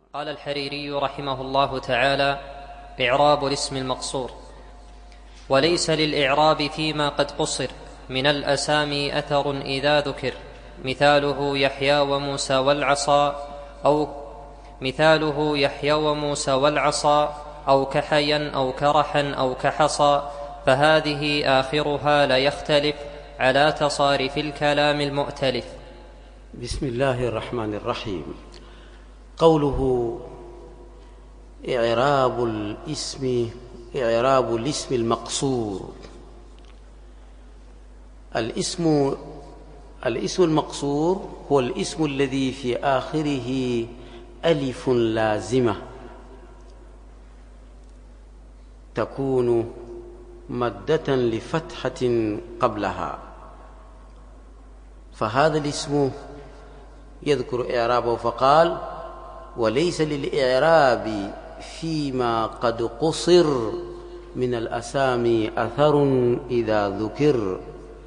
قال الحريري رحمه الله تعالى: إعراب الاسم المقصور. وليس للإعراب فيما قد قصر من الأسامي أثر إذا ذكر، مثاله يحيى وموسى والعصا أو كحيا أو كرحا أو كحصى، فهذه آخرها لا يختلف على تصارف الكلام المؤتلف. بسم الله الرحمن الرحيم. قوله إعراب الاسم المقصور. الاسم المقصور هو الاسم الذي في آخره ألف لازمة تكون مادة لفتحة قبلها، فهذا الاسم يذكر إعرابه فقال: وليس للإعراب فيما قد قصر من الأسامي أثر إذا ذكر.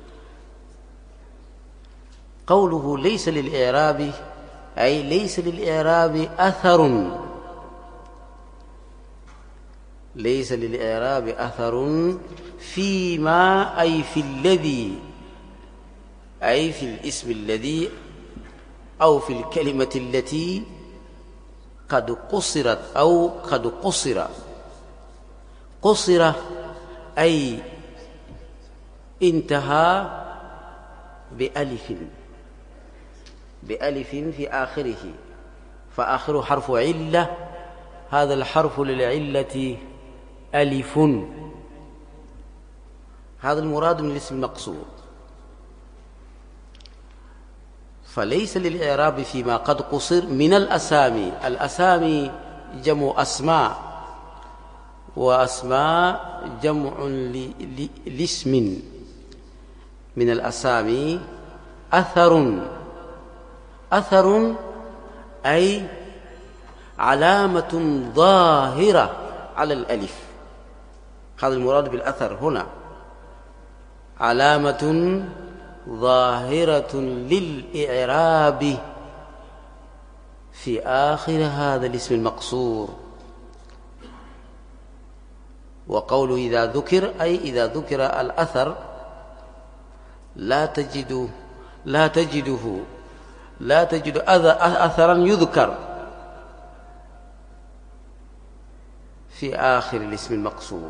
قوله ليس للإعراب أي ليس للإعراب أثر، ليس للإعراب أثر فيما أي في الذي، أي في الاسم الذي أو في الكلمة التي قد قصرت أو قد قصر أي انتهى بألف في آخره، فآخره حرف علة، هذا الحرف للعلة ألف، هذا المراد من الاسم المقصور. فليس للإعراب فيما قد قصر من الأسامي. الأسامي جمع أسماء، وأسماء جمع لاسم. من الأسامي أثر أي علامة ظاهرة على الألف، هذا المراد بالأثر هنا، علامة ظاهرة للإعراب في آخر هذا الاسم المقصور. وقول إذا ذكر أي إذا ذكر الأثر لا تجد أثرا يذكر في آخر الاسم المقصور.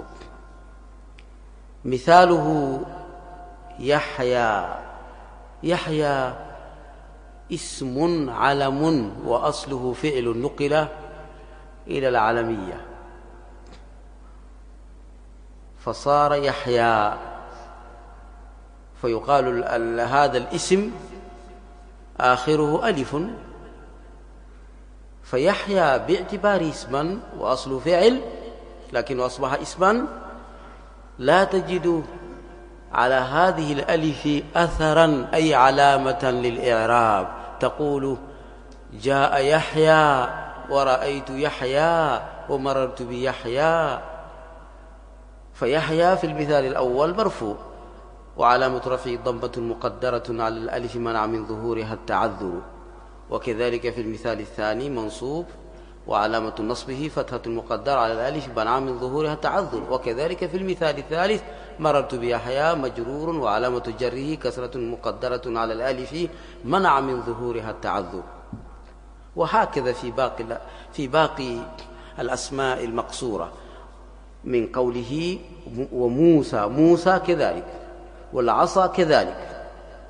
مثاله يحيى اسم علم وأصله فعل نقل إلى العلمية فصار يحيى، فيقال هذا الاسم آخره ألف، فيحيى باعتبار اسما وأصله فعل لكنه أصبح اسما، لا تجد على هذه الألف أثرا أي علامة للإعراب، تقول جاء يحيى ورأيت يحيى ومررت بيحيى، فيحيى في المثال الأول مرفوع وعلامة رفعه ضمة مقدرة على الألف منع من ظهورها التعذر، وكذلك في المثال الثاني منصوب وعلامة نصبه فتحة مقدرة على الألف منع من ظهورها التعذر، وكذلك في المثال الثالث مررت بيحيى مجرور وعلامة جره كسرة مقدرة على الألف منع من ظهورها التعذر. وهكذا في باقي الأسماء المقصورة من قوله موسى كذلك، والعصا كذلك،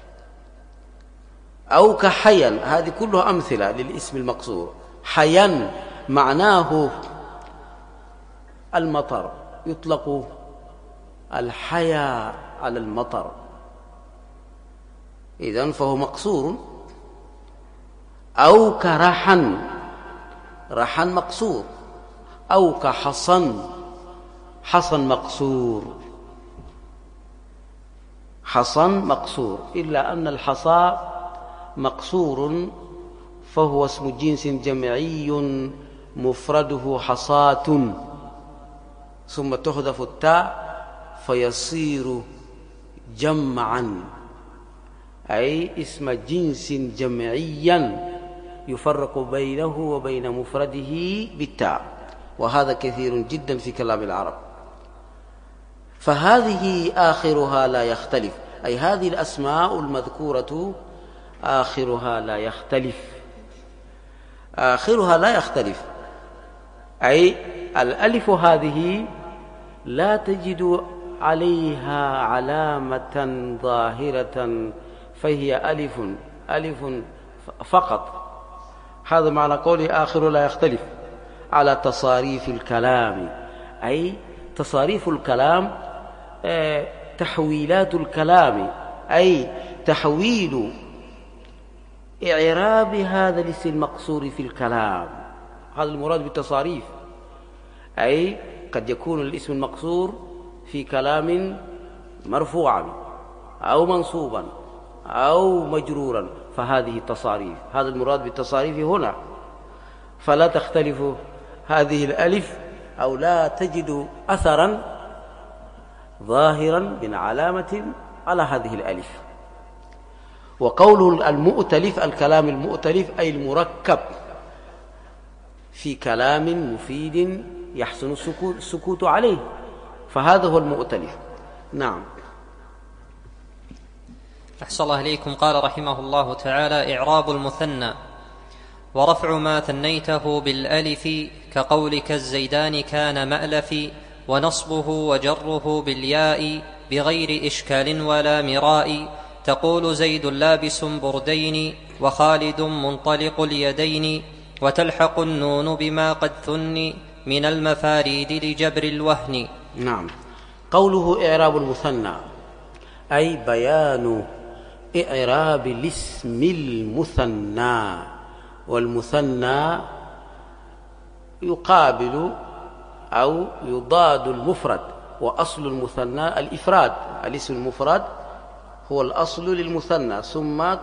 أو كحيا، هذه كلها أمثلة للاسم المقصور. حيا معناه المطر، يطلق الحيا على المطر، إذن فهو مقصور. أو كرحا، رحا مقصور، أو كحصن، حصن مقصور، إلا أن الحصى مقصور فهو اسم جنس جمعي مفرده حصاة، ثم تحذف التاء فيصير جمعا، أي اسم جنس جمعيا يفرق بينه وبين مفرده بالتاء، وهذا كثير جدا في كلام العرب. فهذه آخرها لا يختلف، أي هذه الأسماء المذكورة آخرها لا يختلف، آخرها لا يختلف، أي الألف هذه لا تجد عليها علامة ظاهرة، فهي ألف فقط. هذا معنى قوله آخر لا يختلف على تصاريف الكلام، أي تصاريف الكلام تحويلات الكلام، أي تحويل إعراب هذا الاسم المقصور في الكلام، هذا المراد بالتصاريف. أي قد يكون الاسم المقصور في كلام مرفوعا أو منصوبا أو مجرورا، فهذه تصاريف، هذا المراد بالتصاريف هنا. فلا تختلف هذه الألف، أو لا تجد أثرا ظاهرا من علامة على هذه الألف. وقوله المؤتلف، الكلام المؤتلف أي المركب في كلام مفيد يحسن السكوت عليه، فهذا هو المؤتلف. نعم. أحسن الله إليكم. قال رحمه الله تعالى: إعراب المثنى: ورفع ما ثنيته بالألف كقولك الزيدان كان مألفي، ونصبه وجره بالياء بغير إشكال ولا مراء، تقول زيد لابس بردين وخالد منطلق اليدين، وتلحق النون بما قد ثني من المفاريد لجبر الوهن. نعم. قوله إعراب المثنى أي بيان إعراب الاسم المثنى، والمثنى يقابل أو يضاد المفرد، وأصل المثنى الإفراد، الاسم المفرد هو الأصل للمثنى، ثم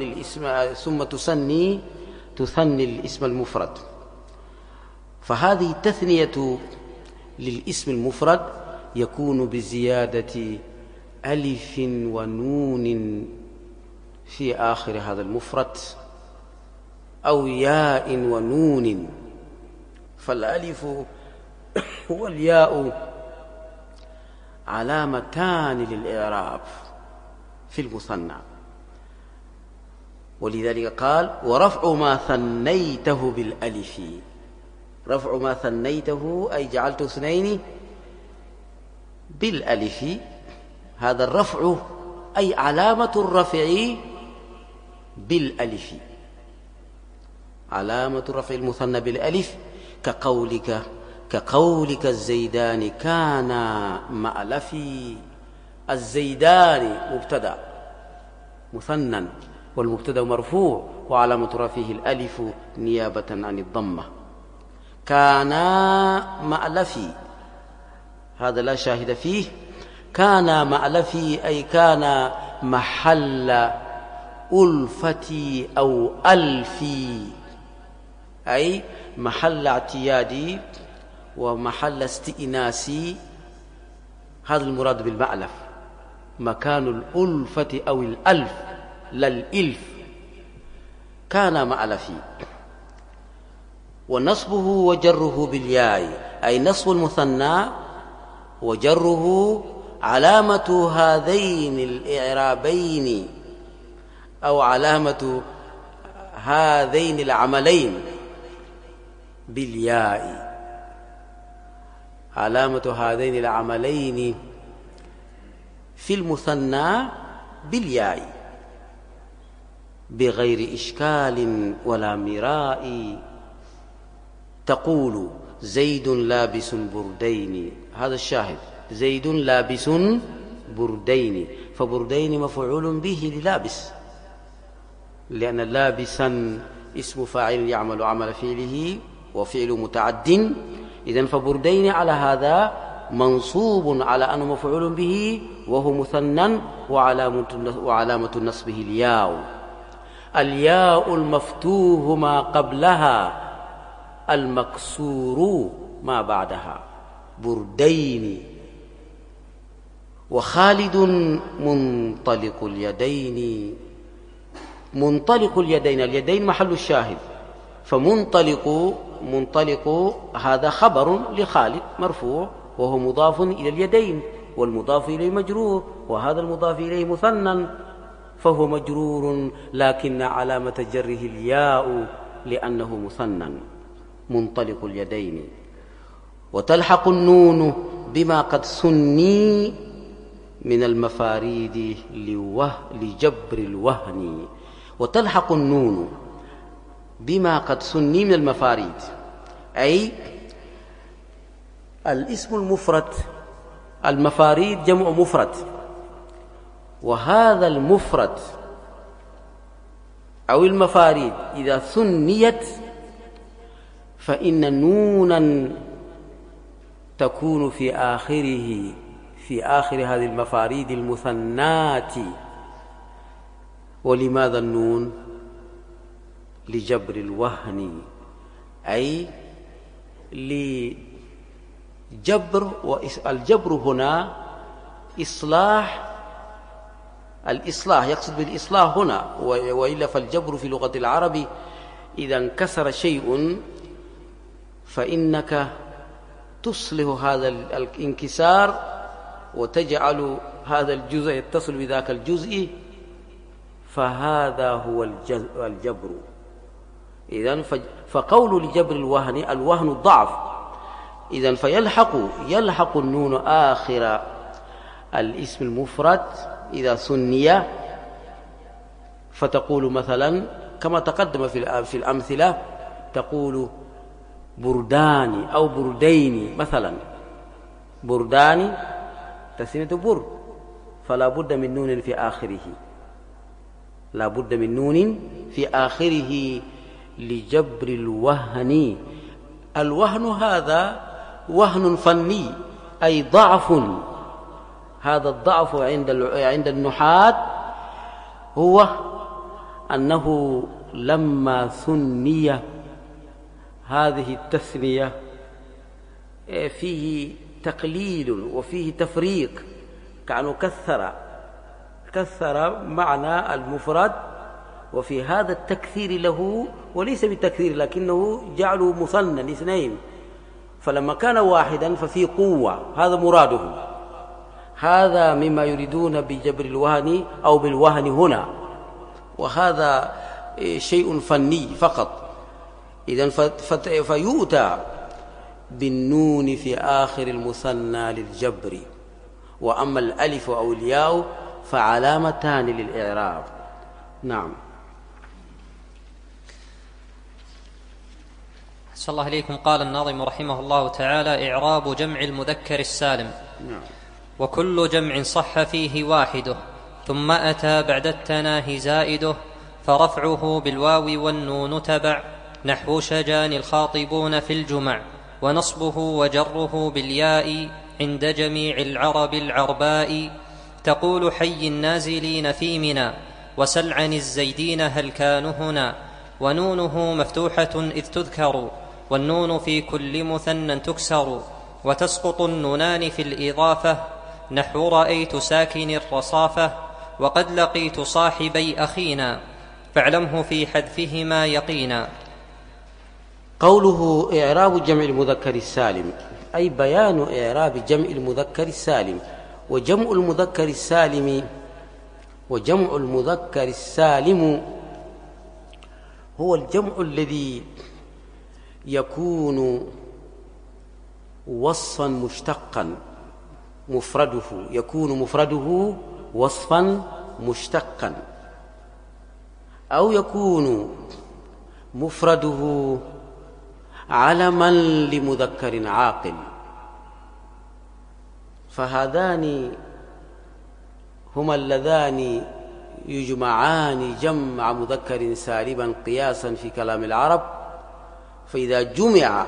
تثني الاسم المفرد. فهذه التثنية للاسم المفرد يكون بزيادة ألف ونون في آخر هذا المفرد، أو ياء ونون. فالألف والياء علامتان للإعراب في المثنى، ولذلك قال: ورفع ما ثنيته بالألف. رفع ما ثنيته أي جعلت اثنين بالألف، هذا الرفع أي علامة الرفع بالألف، علامة رفع المثنى بالألف، كقولك الزيدان كان مألفي. الزيدان مبتدأ مثنى، والمبتدأ مرفوع، وعلامة رفعه الألف نيابة عن الضمة. كان مألفي، هذا لا شاهد فيه. كان مألفي أي كان محل ألفتي أو ألفي، أي محل اعتيادي ومحل استئناسي، هذا المراد بالمألف، مكان الألفة أو الألف لا الإلف. كان مألفي. ونصبه وجره بالياء أي نصب المثنى وجره علامة هذين الإعرابين أو علامة هذين العملين بالياء، علامة هذين العملين في المثنى بالياء بغير إشكال ولا مراء. تقول زيد لابس بردين، هذا الشاهد، زيد لابس بردين، فبردين مفعول به للابس، لأن لابسا اسم فاعل يعمل عمل فعله وفعل متعد، إذن فبردين على هذا منصوب على أنه مفعول به وهو مثنى، وعلامة نصبه الياء. الياء المفتوح ما قبلها، المكسور ما بعدها. بردين. وخالد منطلق اليدين. منطلق اليدين، اليدين محل الشاهد، منطلق هذا خبر لخالد مرفوع وهو مضاف إلى اليدين، والمضاف إليه مجرور، وهذا المضاف إليه مثنى فهو مجرور، لكن علامة جره الياء لأنه مثنى منطلق اليدين. وتلحق النون بما قد سني من المفاريد لجبر الوهن. وتلحق النون بما قد سني من المفاريد، أي الاسم المفرد. المفاريد جمع مفرد، وهذا المفرد أو المفاريد إذا ثنيت فإن نونا تكون في آخر هذه المفاريد المثنات. ولماذا النون؟ لجبر الوهن، أي لجبر. والجبر هنا الإصلاح يقصد بالإصلاح هنا، وإلا فالجبر في لغة العرب إذا انكسر شيء فإنك تصلح هذا الانكسار وتجعل هذا الجزء يتصل بذاك الجزء، فهذا هو الجبر. إذن فقول لجبر الوهن الضعف. إذن يلحق النون آخر الاسم المفرد إذا ثني، فتقول مثلا كما تقدم في الأمثلة، تقول بردان أو بردين مثلا. بردان تثنية برد، فلا بد من نون في آخره، لا بد من نون في آخره لجبر الوهن. الوهن هذا وهن فني، أي ضعف. هذا الضعف عند النحاة هو أنه لما ثني هذه التثنية فيه تقليل وفيه تفريق، كأنه كثر معنى المفرد، وفي هذا التكثير له، وليس بالتكثير لكنه جعله مثنى اثنين، فلما كان واحدا ففيه قوة، هذا مراده. هذا مما يريدون بجبر الوهن أو بالوهن هنا، وهذا شيء فني فقط. إذن فيؤتى بالنون في آخر المثنى للجبر. وأما الألف أو الياء فعلامتان للإعراب. نعم. أحسن الله إليكم. قال الناظم رحمه الله تعالى: إعراب جمع المذكر السالم. نعم. وكل جمع صح فيه واحده، ثم أتى بعد التناهي زائده، فرفعه بالواو والنون تبع، نحو شجان الخاطبون في الجمع، ونصبه وجره بالياء عند جميع العرب العرباء. تقول حي النازلين في منى، وسل عن الزيدين هل كانوا هنا، ونونه مفتوحة إذ تذكر، والنون في كل مثنى تكسر، وتسقط النونان في الإضافة، نحو رأيت ساكن الرصافة، وقد لقيت صاحبي أخينا، فاعلمه في حذفهما يقينا. قوله إعراب جمع المذكر السالم، أي بيان إعراب جمع المذكر السالم. وجمع المذكر السالم هو الجمع الذي يكون وصفا مشتقا، يكون مفرده وصفا مشتقا، أو يكون مفرده علما لمذكر عاقل. فهذان هما اللذان يجمعان جمع مذكر سالما قياسا في كلام العرب. فإذا جمع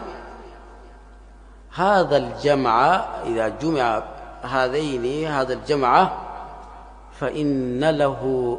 هذا الجمع، إذا جمع هذا الجمع فإن له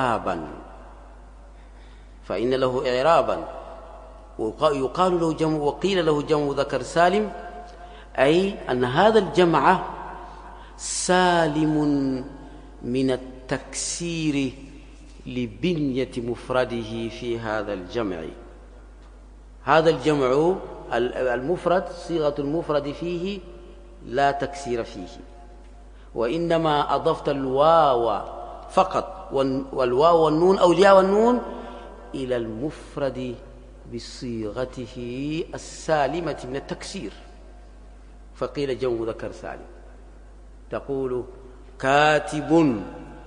إعرابا، ويقال له جمع، وقيل له جمع مذكر سالم، أي أن هذا الجمع سالم من التكسير لبنية مفرده في هذا الجمع. هذا الجمع المفرد صيغة المفرد فيه لا تكسير فيه، وإنما أضفت الواو فقط والواو والنون أو الياء والنون إلى المفرد بصيغته السالمة من التكسير، فقيل جمع مذكر سالم. تقول كاتب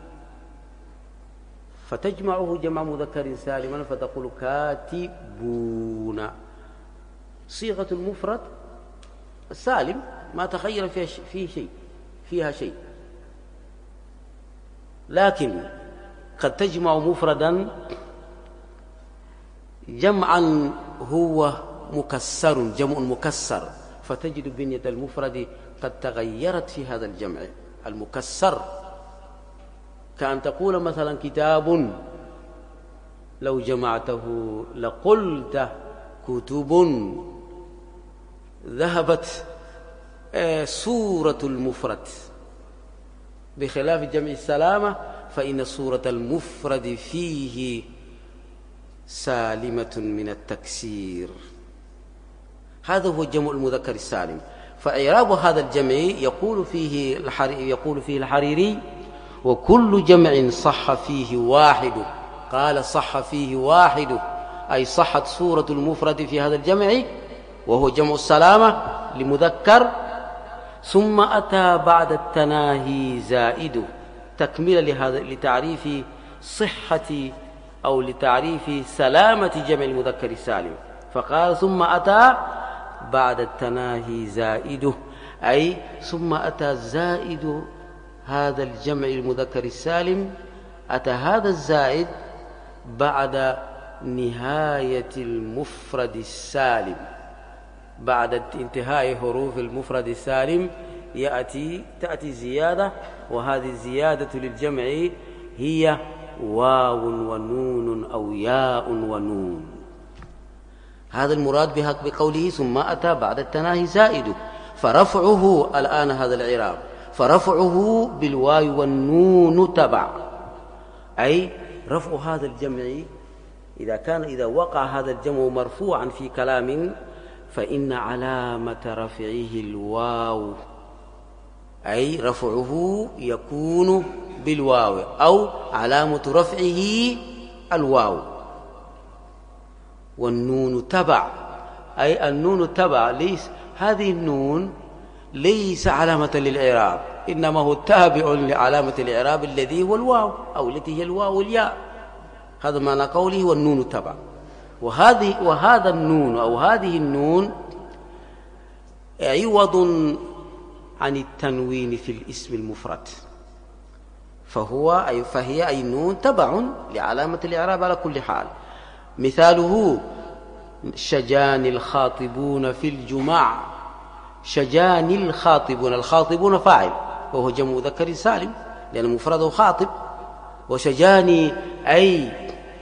فتجمعه جمع مذكر سالما فتقول كاتبون، صيغة المفرد السالم ما تخير فيها شيء، لكن قد تجمع مفردا جمعا هو مكسر، جمع مكسر، فتجد بنية المفرد قد تغيرت في هذا الجمع المكسر، كأن تقول مثلا كتاب لو جمعته لقلت كتب، ذهبت صورة المفرد، بخلاف جمع السلامة فإن صورة المفرد فيه سالمة من التكسير. هذا هو الجمع المذكر السالم. فإعراب هذا الجمع يقول فيه الحريري وكل جمع صح فيه واحد، قال صح فيه واحد أي صحت صورة المفرد في هذا الجمع وهو جمع السلامة لمذكر، ثم أتى بعد التناهي زائد تكملة لتعريف صحة أو لتعريف سلامة جمع المذكر السالم، فقال ثم أتى بعد التناهي زائده، أي ثم أتى زائد هذا الجمع المذكر السالم، أتى هذا الزائد بعد نهاية المفرد السالم، بعد انتهاء حروف المفرد السالم تأتي زيادة، وهذه الزيادة للجمع هي واو ونون أو ياء ونون. هذا المراد بقوله ثم أتى بعد التناهي زائد، فرفعه الآن هذا الإعراب فرفعه بالواو والنون تبع، أي رفع هذا الجمع إذا وقع هذا الجمع مرفوعا في كلام فإن علامة رفعه الواو، أي رفعه يكون بالواو أو علامة رفعه الواو، والنون تبع، أي النون تبع، هذه النون ليس علامة للإعراب، إنما هو تابع لعلامة الإعراب الذي هو الواو أو التي هي الواو والياء. هذا معنى قوله والنون تبع. وهذا النون أو هذه النون عوض عن التنوين في الاسم المفرد، فهي أي النون تبع لعلامة الإعراب على كل حال. مثاله شجان الخاطبون في الجمع، شجان الخاطبون، الخاطبون فاعل وهو جمع مذكر سالم لأن مفرده خاطب، وشجاني أي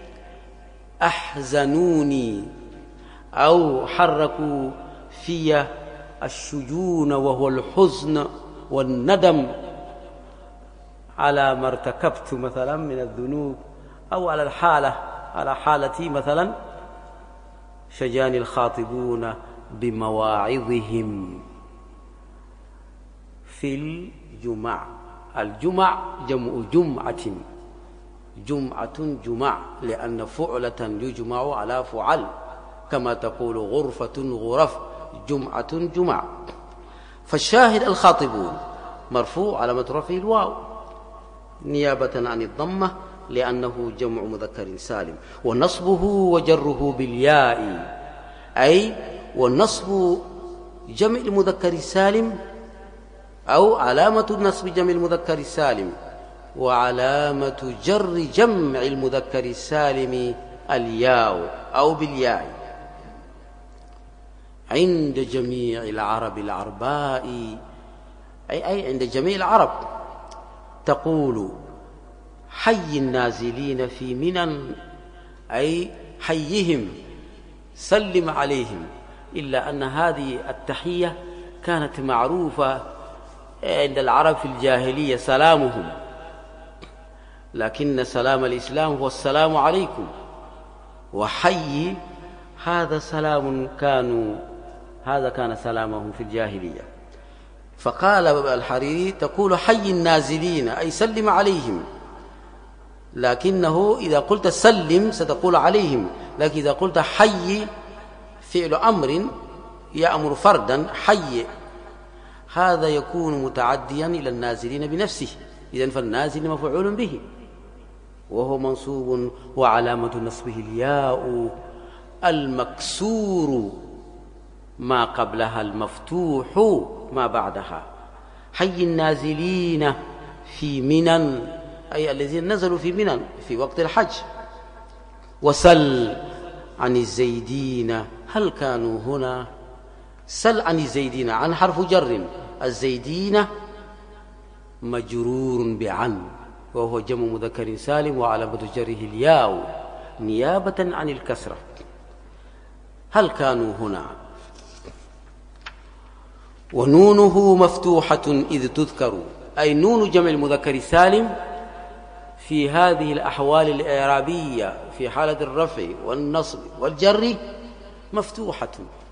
أحزنوني أو حركوا في الشجون وهو الحزن والندم على ما ارتكبت مثلا من الذنوب أو على حالتي مثلا. شجاني الخاطبون بمواعظهم في الجمع، الجمع جمع جمعة، جمع لأن فعلة يجمع على فعل، كما تقول غرفة غرف، جمع. فالشاهد الخاطبون مرفوع علامة رفعه الواو نيابة عن الضمة لأنه جمع مذكر سالم، ونصبه وجره بالياء، أي ونصب جمع المذكر السالم أو علامة نصب جمع المذكر السالم وعلامة جر جمع المذكر السالم الياء أو بالياء عند جميع العرب العرباء، أي عند جميع العرب. تقول حي النازلين في منن، أي حيهم سلم عليهم، إلا أن هذه التحية كانت معروفة عند العرب في الجاهلية سلامهم، لكن سلام الإسلام هو السلام عليكم، وحي هذا كان سلامهم في الجاهلية. فقال الحريري تقول حي النازلين أي سلم عليهم، لكنه إذا قلت سلم ستقول عليهم، لكن إذا قلت حي فعل أمر يأمر فردا حي، هذا يكون متعديا إلى النازلين بنفسه، إذن فالنازل مفعول به وهو منصوب وعلامة نصبه الياء المكسور ما قبلها المفتوح ما بعدها. حي النازلين في منى أي الذين نزلوا في منى في وقت الحج. وسل عن الزيدين هل كانوا هنا. سل عن الزيدين عن حرف جر، الزيدين مجرور بعن وهو جمع مذكر سالم وعلامة جره الياء نيابة عن الكسرة. هل كانوا هنا. ونونه مفتوحة إذ تذكر أي نون جمع المذكر السالم في هذه الأحوال الإعرابية في حالة الرفع والنصب والجر مفتوحة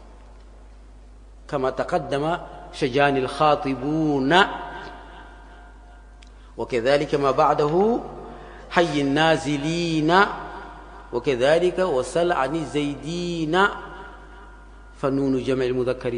كما تقدم شجان الخاطبون، وكذلك ما بعده حي النازلين، وكذلك وسل عن الزيدين. فنون جمع المذكر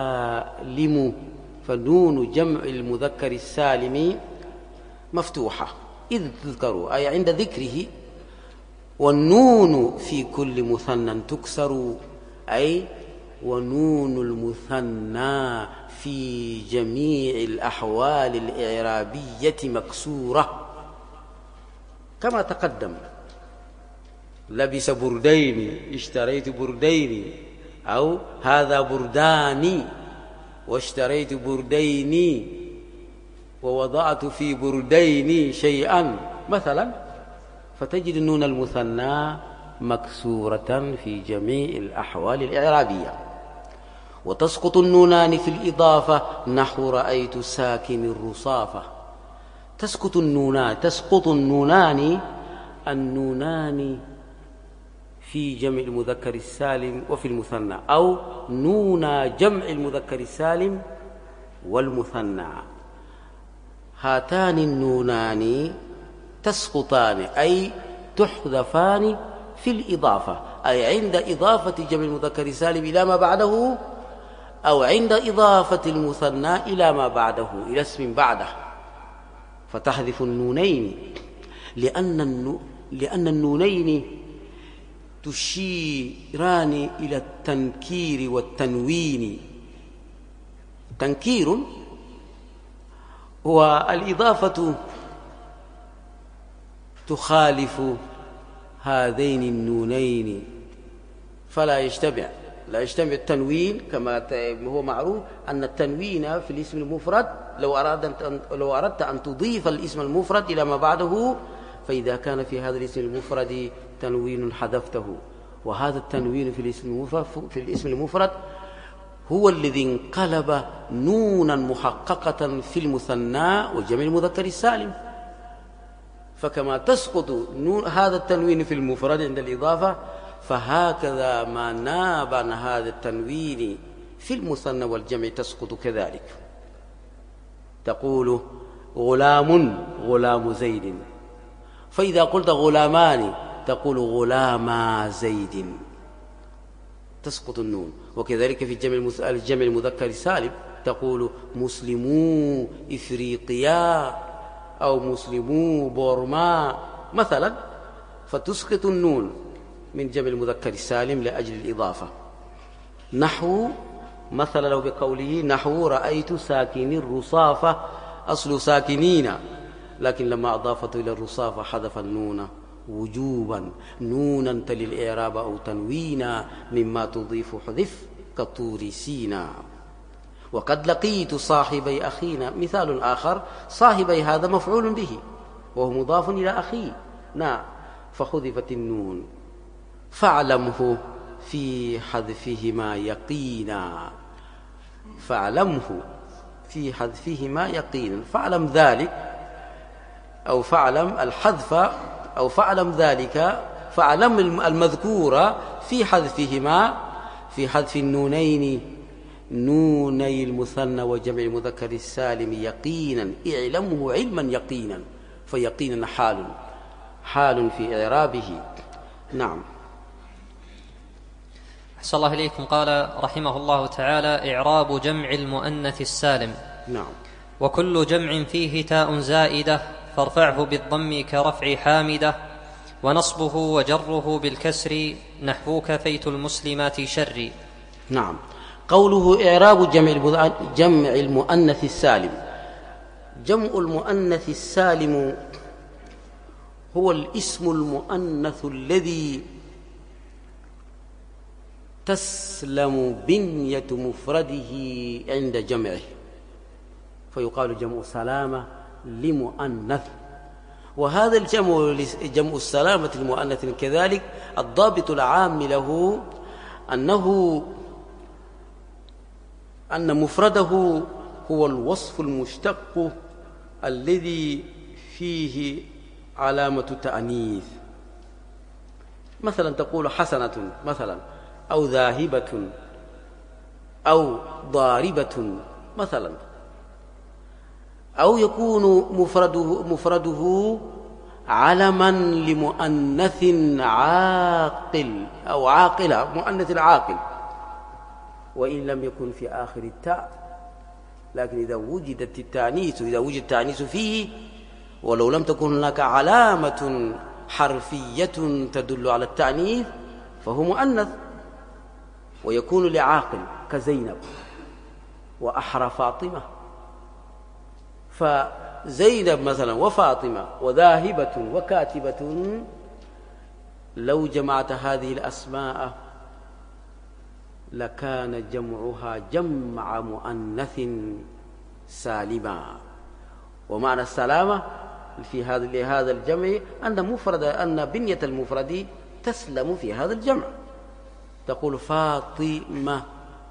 السالم مفتوحة إذ تذكروا أي عند ذكره. والنون في كل مثنى تكسر أي ونون المثنى في جميع الأحوال الإعرابية مكسورة كما تقدم. لبس بردين اشتريت بردين، أو هذا بردان واشتريت بردين ووضعت في بردين شيئا مثلا. فتجد النون المثنى مكسورة في جميع الأحوال الإعرابية. وتسقط النونان في الإضافة نحو رأيت ساكن الرصافة. تسقط النونان في جمع المذكر السالم وفي المثنى، أو نون جمع المذكر السالم والمثنى. هاتان النونان تسقطان أي تحذفان في الإضافة، أي عند إضافة جمع المذكر السالم إلى ما بعده، أو عند إضافة المثنى إلى ما بعده إلى اسم بعده. فتحذف النونين لأن النونين تشيران إلى التنكير والتنوين. تنكير والإضافة تخالف هذين النونين فلا يجتمع التنوين، كما هو معروف أن التنوين في الاسم المفرد لو أردت أن تضيف الاسم المفرد إلى ما بعده، فإذا كان في هذا الاسم المفرد تنوين حذفته، وهذا التنوين في الاسم المفرد هو الذي انقلب نونا محققة في المثنى وجمع المذكر السالم. فكما تسقط هذا التنوين في المفرد عند الإضافة، فهكذا ما ناب عن هذا التنوين في المثنى والجمع تسقط كذلك. تقول غلام زيد، فإذا قلت غلامان تقول غلاما زيد، تسقط النون. وكذلك في الجمع المذكر السالم تقول مسلمو إفريقيا أو مسلمو بورما مثلا، فتسقط النون من جمع المذكر السالم لأجل الإضافة. نحو مثلا لو بقوله نحو رأيت ساكن الرصافة، أصل ساكنين، لكن لما أضافته إلى الرصافة حذف النون وجوبا، نونا تلي الإعراب أو تنوينا مما تضيف حذف كطور سينا. وقد لقيت صاحبي أخينا، مثال آخر صاحبي هذا مفعول به وهو مضاف إلى أخيه فحذفت النون. فاعلمه في حذفهما يقينا، فاعلمه في حذفهما يقينا، فاعلم ذلك أو فاعلم الحذف أو فاعلم ذلك، فاعلم المذكور في حذفهما، في حذف النونين، نوني المثنى وجمع المذكر السالم يقينا، اعلمه علما يقينا، فيقينا حال في إعرابه. نعم. أحسن الله إليكم. قال رحمه الله تعالى: إعراب جمع المؤنث السالم. نعم. وكل جمع فيه تاء زائدة فارفعه بالضم كرفع حامدة، ونصبه وجره بالكسر نحو كفيت المسلمات شري. نعم. قوله إعراب جمع المؤنث السالم. جمع المؤنث السالم هو الاسم المؤنث الذي تسلم بنية مفرده عند جمعه، فيقال جمع سلامة لمؤنث. وهذا جمع السلامة المؤنث كذلك الضابط العام له أن مفرده هو الوصف المشتق الذي فيه علامة تأنيث. مثلا تقول حسنة مثلا، أو ذاهبة، أو ضاربة مثلا، أو يكون مفرده علما لمؤنث عاقل أو عاقلة، مؤنث العاقل، وإن لم يكن في آخر التاء، لكن إذا وجد التأنيث فيه، ولو لم تكن هناك علامة حرفية تدل على التأنيث، فهو مؤنث ويكون لعاقل كزينب وأحرى فاطمة. فزينب مثلا وفاطمة وذاهبة وكاتبة، لو جمعت هذه الأسماء لكان جمعها جمع مؤنث سالما. ومعنى السلامة في هذا الجمع أن بنية المفرد تسلم في هذا الجمع. تقول فاطمة،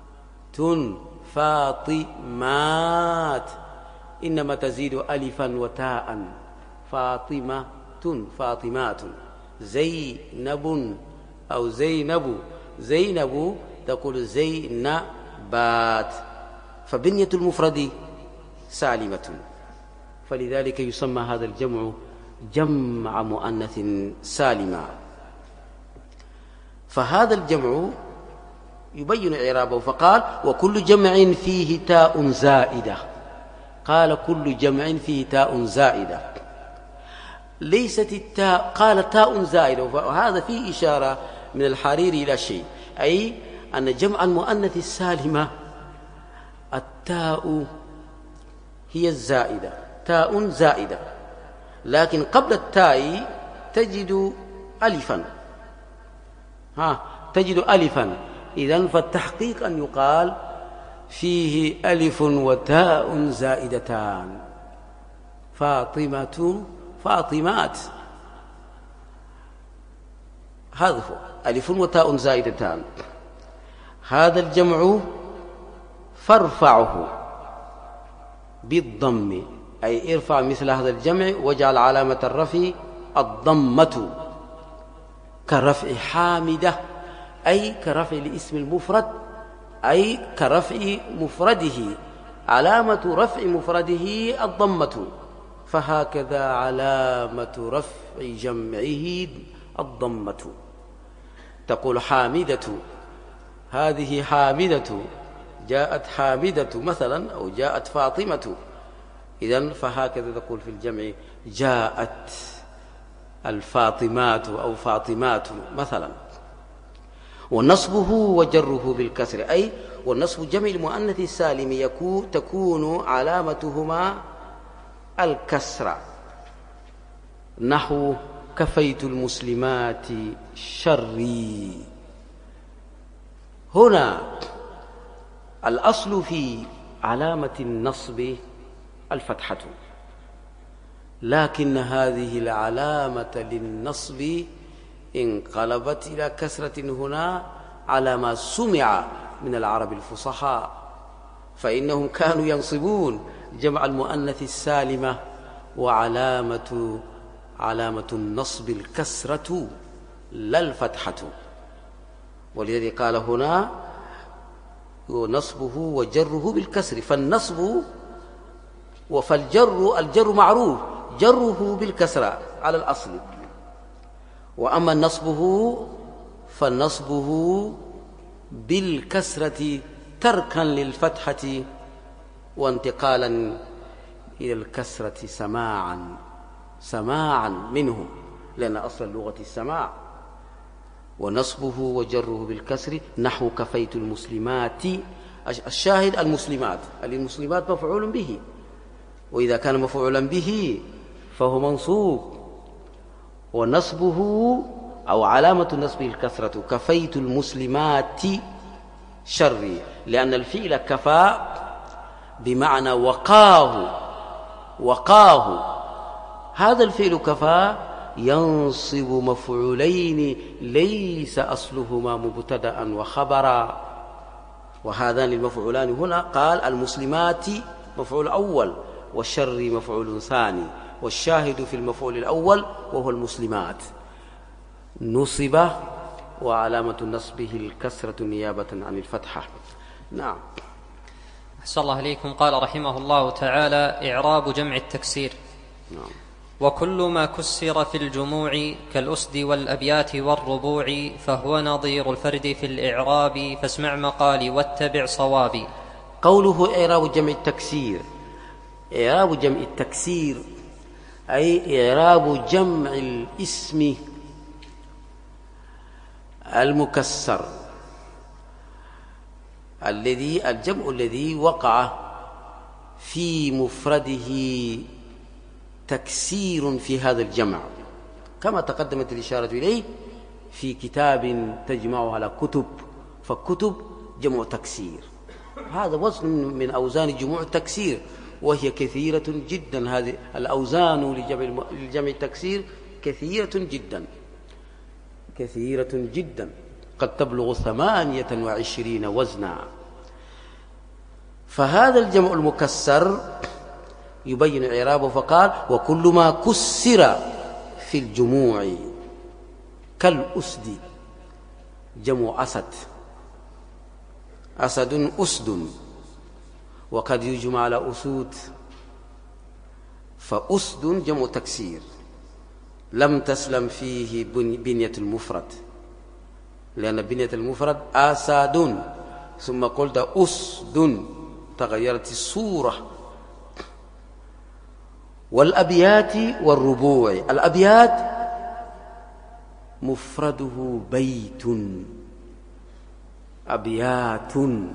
فاطمات، إنما تزيد ألفا وتاء. فاطمة، فاطمات. زينب أو زينب تقول زينبات، فبنية المفرد سالمة، فلذلك يسمى هذا الجمع جمع مؤنث سالما. فهذا الجمع يبين إعرابه، فقال: وكل جمع فيه تاء زائدة. قال: كل جمع فيه تاء زائدة، ليست التاء، قال تاء زائدة، وهذا فيه إشارة من الحريري إلى شيء، أي أن جمع المؤنث السالمة التاء هي الزائدة، تاء زائدة، لكن قبل التاء تجد ألفا، إذن فالتحقيق أن يقال فيه ألف وتاء زائدتان. فاطمة، فاطمات، هذا هو ألف وتاء زائدتان. هذا الجمع فارفعه بالضم، أي ارفع مثل هذا الجمع واجعل علامة الرفع الضمة، كرفع حامدة، أي كرفع الاسم المفرد، أي كرفع مفرده، علامة رفع مفرده الضمة، فهكذا علامة رفع جمعه الضمة. تقول حامدة، هذه حامدة، جاءت حامدة مثلا، أو جاءت فاطمة، إذن فهكذا تقول في الجمع جاءت الفاطمات أو فاطمات مثلا. ونصبه وجره بالكسر، أي والنصب جمع المؤنث السالم تكون علامتهما الكسر، نحو كفيت المسلمات شري. هنا الأصل في علامة النصب الفتحة، لكن هذه العلامة للنصب انقلبت إلى كسرة هنا على ما سمع من العرب الفصحاء، فإنهم كانوا ينصبون جمع المؤنث السالمة وعلامة النصب الكسرة لا الفتحة. ولذلك قال هنا نصبه وجره بالكسر، فالنصب الجر معروف جره بالكسر على الأصل، وأما نصبه فنصبه بالكسرة تركا للفتحة وانتقالا إلى الكسرة سماعا منه، لأن أصل اللغة السماع. ونصبه وجره بالكسر نحو كفيت المسلمات، الشاهد المسلمات مفعول به، وإذا كان مفعولا به فهو منصوب، ونصبه أو علامة نصبه الكسرة كفيت المسلمات شري، لأن الفعل كفى بمعنى وقاه. هذا الفعل كفى ينصب مفعولين ليس أصلهما مبتدأ وخبرا، وهذان المفعولان هنا قال المسلمات مفعول أول والشر مفعول ثاني، والشاهد في المفعول الأول وهو المسلمات نصب وعلامة نصبه الكسرة نيابة عن الفتحة. نعم. أحسن الله إليكم. قال رحمه الله تعالى: إعراب جمع التكسير. نعم. وكل ما كسر في الجموع كالأسد والأبيات والربوع فهو نظير الفرد في الإعراب، فاسمع مقالي واتبع صوابي. قوله إعراب جمع التكسير، إعراب جمع التكسير أي إعراب جمع الاسم المكسر الجمع الذي وقع في مفرده تكسير في هذا الجمع، كما تقدمت الإشارة إليه في كتاب تجمعه على كتب، فكتب جمع تكسير، هذا وزن من أوزان جموع التكسير، وهي كثيرة جدا. هذه الأوزان لجمع التكسير كثيرة جدا قد تبلغ 28 وزنا. فهذا الجمع المكسر يبين إعرابه فقال: وكل ما كسر في الجموع كالأسد، جمع أسد أسد، وقد يجمع على أسود، فأسد جمع تكسير لم تسلم فيه بنية المفرد، لأن بنية المفرد أسد ثم قلت أسد تغيرت الصورة. والأبيات والربوع، الأبيات مفرده بيت، أبيات،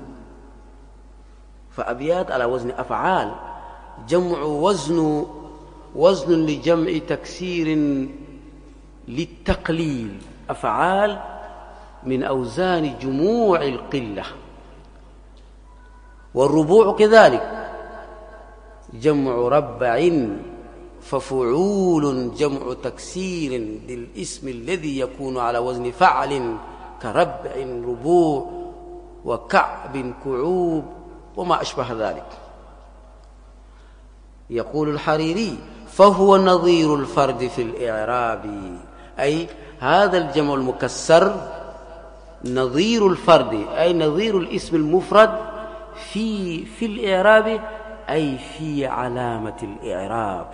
فأبيات على وزن أفعال، جمع وزن لجمع تكسير للتقليل، أفعال من أوزان جموع القلة. والربوع كذلك جمع ربع، ففعول جمع تكسير للاسم الذي يكون على وزن فعل، كربع ربوع وكعب كعوب وما أشبه ذلك. يقول الحريري: فهو نظير الفرد في الإعراب، أي هذا الجمع المكسر نظير الفرد، أي نظير الاسم المفرد في الإعراب، أي في علامة الإعراب،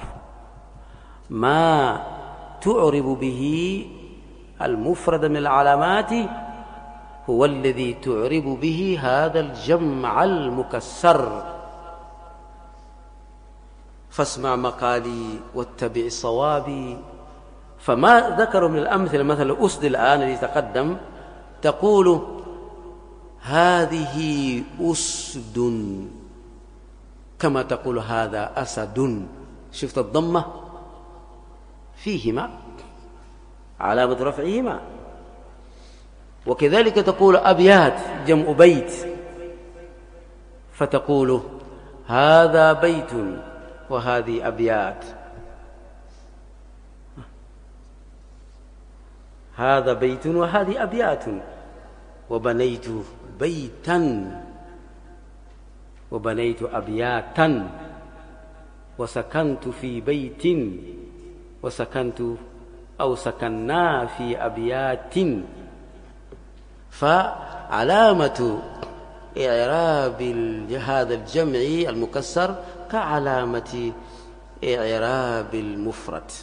ما تعرب به المفرد من العلامات هو الذي تعرب به هذا الجمع المكسر. فاسمع مقالي واتبع صوابي. فما ذكروا من الأمثلة، مثل أسد الآن الذي تقدم، تقول هذه أسد كما تقول هذا أسد، شفت الضمة فيهما علامة رفعهما. وكذلك تقول أبيات جمع بيت، فتقول هذا بيت وهذه أبيات، هذا بيت وهذه أبيات. وبنيت بيتا وبنيت أبياتا، وسكنت في بيت وسكنت أو سكننا في أبيات. فعلامة إعراب هذا الجمع المكسر كعلامة إعراب المفرد،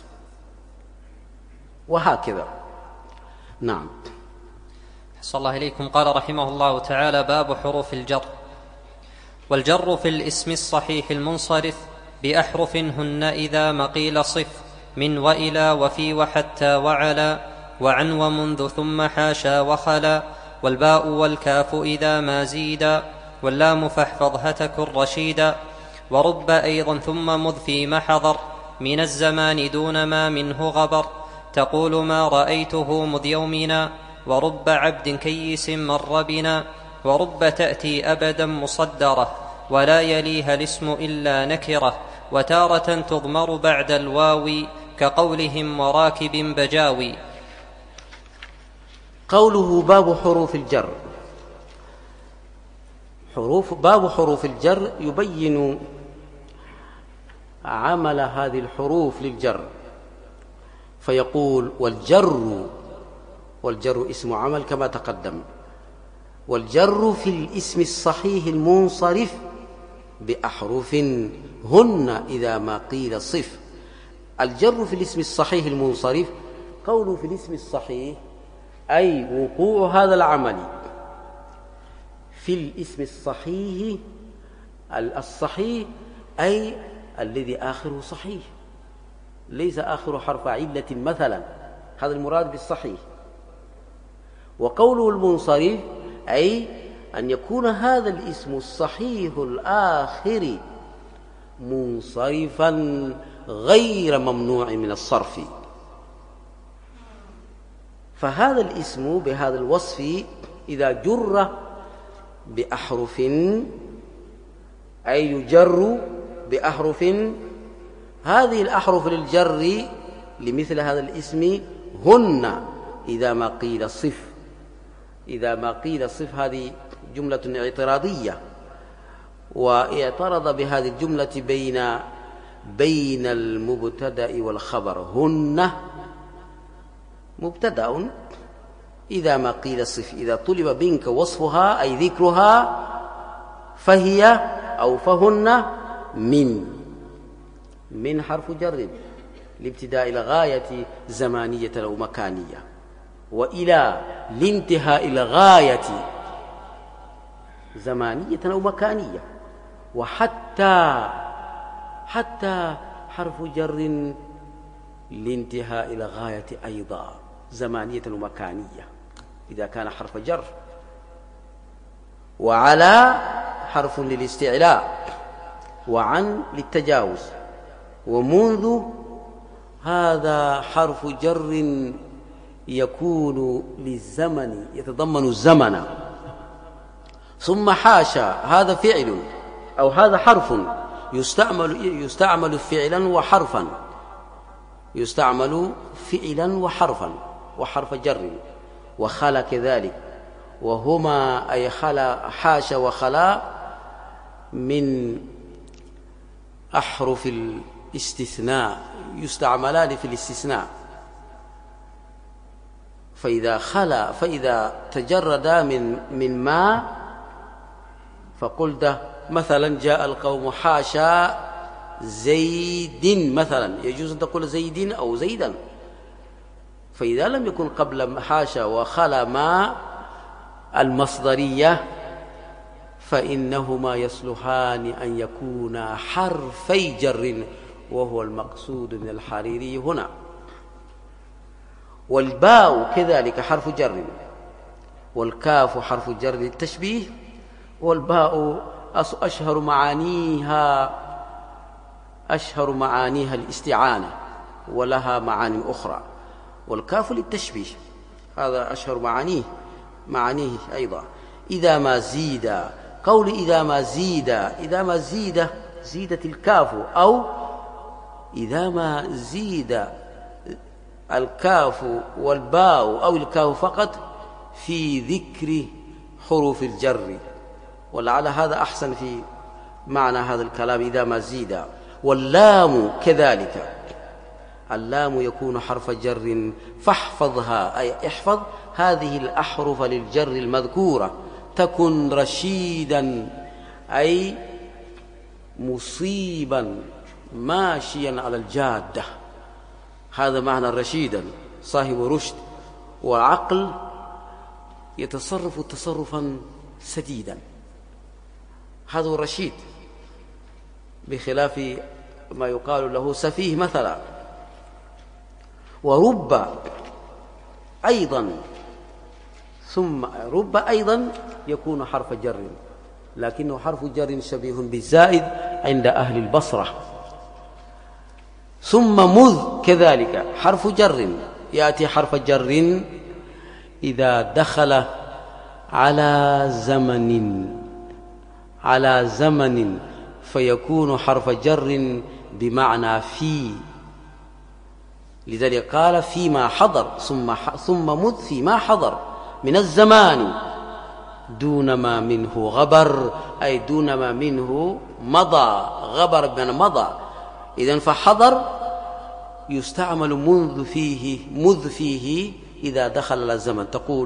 وهكذا. نعم. أحسن الله إليكم. قال رحمه الله تعالى: باب حروف الجر. والجر في الاسم الصحيح المنصرف بأحرف هن إذا ما قيل صف، من وإلى وفي وحتى وعلى، وعن ومنذ ثم حاشا وخلا، والباء والكاف إذا ما زيدا، واللام فاحفظها تكن رشيدا، ورب أيضا ثم مذ فيما حضر، من الزمان دون ما منه غبر، تقول ما رأيته مذ يومنا، ورب عبد كيس مر بنا، ورب تأتي أبدا مصدرة، ولا يليها الاسم إلا نكرة، وتارة تضمر بعد الواو، كقولهم وراكب بجاوي. قوله باب حروف الجر. باب حروف الجر يبين عمل هذه الحروف للجر، فيقول: والجر اسم عمل كما تقدم. والجر في الاسم الصحيح المنصرف بأحرف هن إذا ما قيل صف. الجر في الاسم الصحيح المنصرف، قوله في الاسم الصحيح أي وقوع هذا العمل في الاسم الصحيح. الصحيح أي الذي آخره صحيح، ليس آخر حرف علة مثلا، هذا المراد بالصحيح. وقوله المنصرف أي أن يكون هذا الاسم الصحيح الآخر منصرفا غير ممنوع من الصرف. فهذا الاسم بهذا الوصف إذا جر بأحرف، أي يجر بأحرف، هذه الأحرف للجر لمثل هذا الاسم هن إذا ما قيل صف. إذا ما قيل صف هذه جملة اعتراضية، واعترض بهذه الجملة بين المبتدأ والخبر. هن مبتدأ إذا ما قيل صف، إذا طلب منك وصفها أي ذكرها، فهي أو فهن من حرف جر لابتداء الغاية زمانية أو مكانية، وإلى لانتهاء الغاية زمانية أو مكانية، وحتى حرف جر لانتهاء الغاية أيضا زمانية ومكانية إذا كان حرف جر. وعلى حرف للاستعلاء، وعن للتجاوز، ومنذ هذا حرف جر يكون للزمن، يتضمن الزمن. ثم حاشا هذا فعل أو هذا حرف يستعمل فعلا وحرفا، يستعمل فعلا وحرفا وحرف جر. وخلا كذلك، وهما أي خلا حاشا وخلا من أحرف الاستثناء، يستعملان في الاستثناء. فإذا تجردا من ما، فقلت مثلا جاء القوم حاشا زيد مثلا، يجوز أن تقول زيد أو زيدا. فإذا لم يكن قبل حاشا وخلا ما المصدرية، فإنهما يصلحان أن يكونا حرفي جر، وهو المقصود من الحريري هنا. والباء كذلك حرف جر، والكاف حرف جر للتشبيه، والباء أشهر معانيها الاستعانة، ولها معاني أخرى. والكاف للتشبيه، هذا أشهر معانيه أيضا. إذا ما زيد، قول إذا ما زيدت الكاف، أو إذا ما زيد الكاف والباء أو الكاف فقط في ذكر حروف الجر، ولعل هذا أحسن في معنى هذا الكلام. إذا ما زيد. واللام كذلك، اللام يكون حرف جر، فاحفظها أي احفظ هذه الأحرف للجر المذكورة تكن رشيدا أي مصيبا ماشيا على الجادة، هذا معنى رشيدا، صاحب رشد وعقل يتصرف تصرفا سديدا، هذا الرشيد، بخلاف ما يقال له سفيه مثلا. ورب أيضا، ثم رب أيضا يكون حرف جر، لكنه حرف جر شبيه بالزائد عند أهل البصرة. ثم مذ كذلك حرف جر، يأتي حرف جر إذا دخل على زمن فيكون حرف جر بمعنى في، لذلك قال فيما حضر، ثم مذ فيما حضر من الزمان دون ما منه غبر، أي دون ما منه مضى، غبر بمعنى مضى. إذن فحضر يستعمل مذ فيه إذا دخل على الزمن،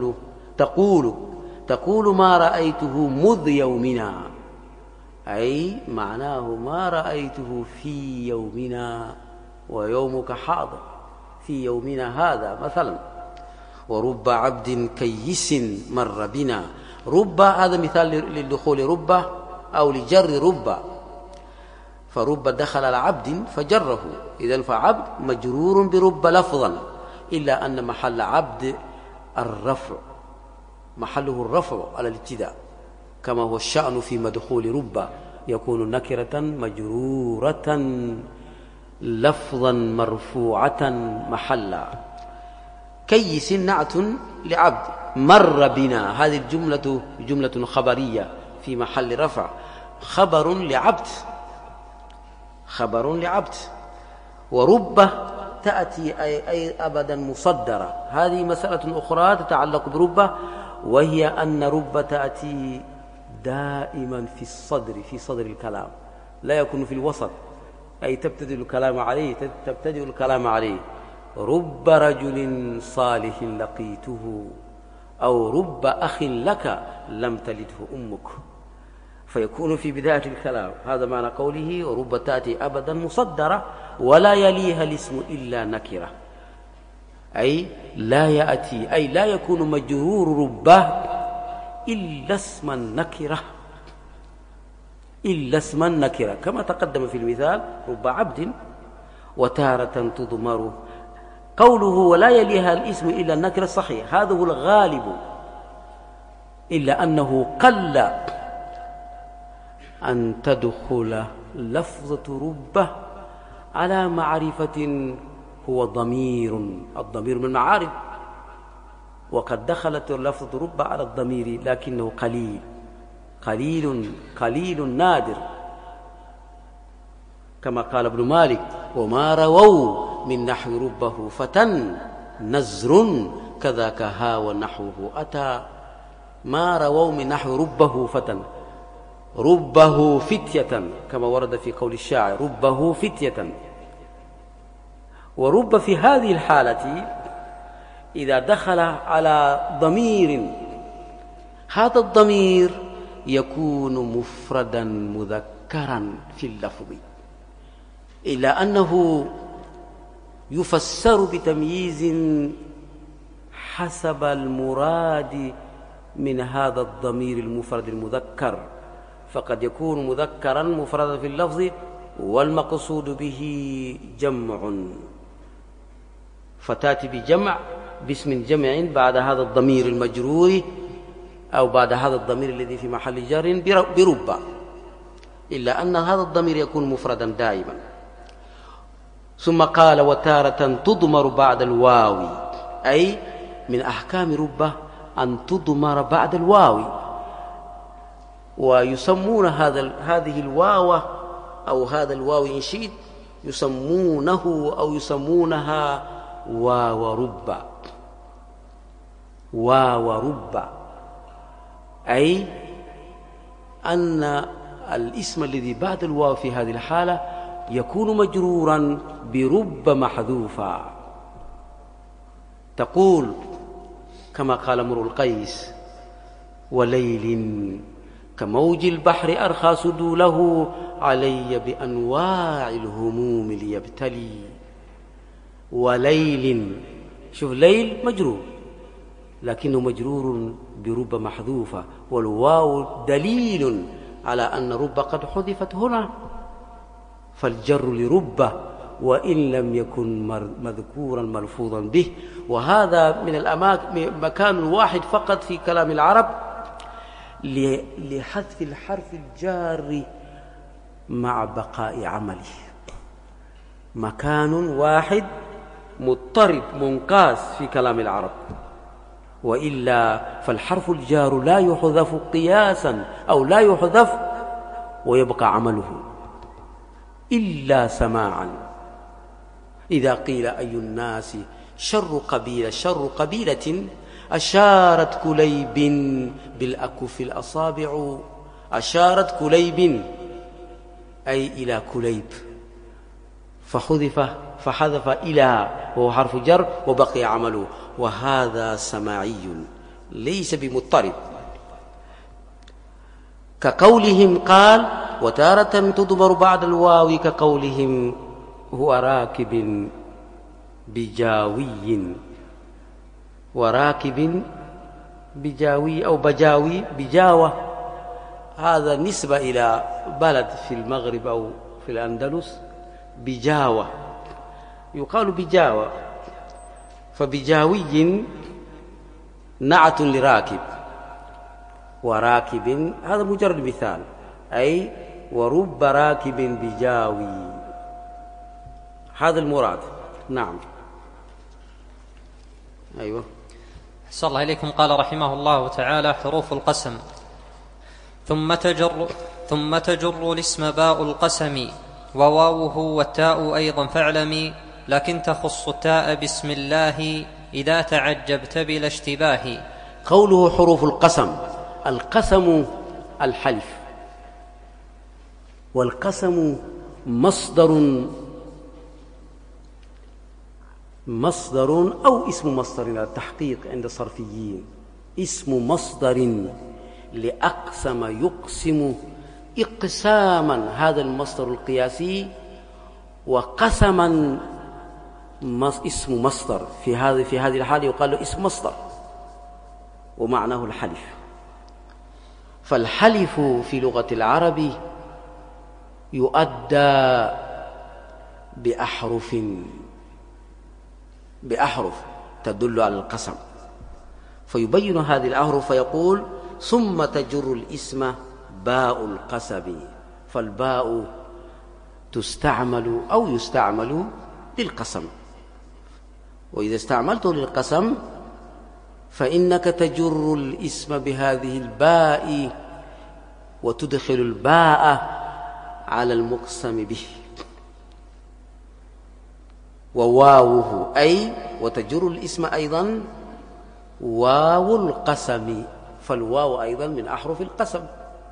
تقول ما رأيته مذ يومنا، أي معناه ما رأيته في يومنا، ويومك حاضر في يومنا هذا مثلا. ورب عبد كيس مر بنا، رب هذا مثال للدخول رب أو لجر رب، فرب دخل على عبد فجره، إذن فعبد مجرور برب لفظا، إلا أن محل عبد الرفع، محله الرفع على الابتداء، كما هو الشأن في مدخول رب، يكون نكرة مجرورة لفظا مرفوعة محلا. كيس نعت لعبد، مر بنا هذه الجملة جملة خبرية في محل رفع، خبر لعبد. ورب تأتي أي أبدا مصدرة، هذه مسألة أخرى تتعلق برب، وهي أن رب تأتي دائما في صدر الكلام، لا يكون في الوسط، أي تبتدئ الكلام عليه، رب رجل صالح لقيته، أو رب أخ لك لم تلده أمك، فيكون في بداية الكلام، هذا معنى قوله ورب تأتي أبدا مصدرة ولا يليها الاسم إلا نكرة، أي لا يأتي، أي لا يكون مجرور ربه إلا اسما نكرة، كما تقدم في المثال رب عبد. وتارة تضمر، قوله ولا يليها الاسم إلا النكرة صحيح، هذا هو الغالب، إلا أنه قل أن تدخل لفظة رب على معرفة هو الضمير من المعارف، وقد دخلت لفظة رب على الضمير، لكنه قليل نادر، كما قال ابن مالك وما رووا من نحو ربه فتى نزر كذاك ها ونحوه أتى. ما رووا من نحو ربه فتى، ربه فتية كما ورد في قول الشاعر ربه فتية. ورب في هذه الحالة إذا دخل على ضمير، هذا الضمير يكون مفردا مذكرا في اللفظ، إلا أنه يفسر بتمييز حسب المراد من هذا الضمير المفرد المذكر، فقد يكون مذكرا مفردا في اللفظ والمقصود به جمع، فتاتي بجمع باسم جمع بعد هذا الضمير المجرور أو بعد هذا الضمير الذي في محل جر برب، إلا أن هذا الضمير يكون مفردا دائما. ثم قال وتارة تضمر بعد الواو، أي من أحكام رب أن تضمر بعد الواو، ويسمون هذه الواو أو هذا الواو إن شئت يسمونه أو يسمونها واو رب، أي أن الاسم الذي بعد الواو في هذه الحالة يكون مجرورا برب محذوفا. تقول كما قال امرؤ القيس: وليل كموج البحر أرخى سدوله علي بأنواع الهموم ليبتلي. وليل، شوف ليل مجرور لكنه مجرور برب محذوفة، والواو دليل على أن رب قد حذفت هنا، فالجر لرب وإن لم يكن مذكورا ملفوظا به. وهذا من مكان واحد فقط في كلام العرب لحذف الحرف الجار مع بقاء عمله. مكان واحد مضطرب منقاس في كلام العرب، وإلا فالحرف الجار لا يحذف قياسا أو لا يحذف ويبقى عمله إلا سماعا. إذا قيل أي الناس شر قبيلة أشارت كليب بالأكف الأصابع. أشارت كليب أي إلى كليب، فحذف إلى وهو حرف جر وبقي عمله، وهذا سماعي ليس بمضطرب. كقولهم قال: وتارة تضمر بعد الواو، كقولهم هو راكب بجاوي. وراكب بجاوي أو بجاوي بجاوة، هذا نسبة إلى بلد في المغرب أو في الأندلس، بجاوة يقال بجاوة. فبجاوي نعت لراكب، وراكب هذا مجرد مثال، أي ورب راكب بجاوي، هذا المراد. نعم. أيوة. أحسن الله إليكم. قال رحمه الله تعالى: حروف القسم. ثم تجر الاسم باء القسم، وواوه والتاء أيضا فاعلمي، لكن تخص التاء بسم الله إذا تعجبت بلا اشتباه. قوله حروف القسم، القسم الحلف، والقسم مصدر أو اسم مصدر على التحقيق عند الصرفيين، اسم مصدر لأقسم يقسم إقساما، هذا المصدر القياسي، وقسما اسم مصدر، في هذه الحالة يقال له اسم مصدر ومعناه الحلف. فالحلف في لغة العرب يؤدى بأحرف تدل على القسم، فيبين هذه الأحرف فيقول: ثم تجر الاسم باء القسم. فالباء تستعمل أو يستعمل للقسم، وإذا استعملته للقسم فإنك تجر الاسم بهذه الباء وتدخل الباء على المقسم به. وواوه أي وتجر الاسم أيضا واو القسم، فالواو أيضا من أحرف القسم.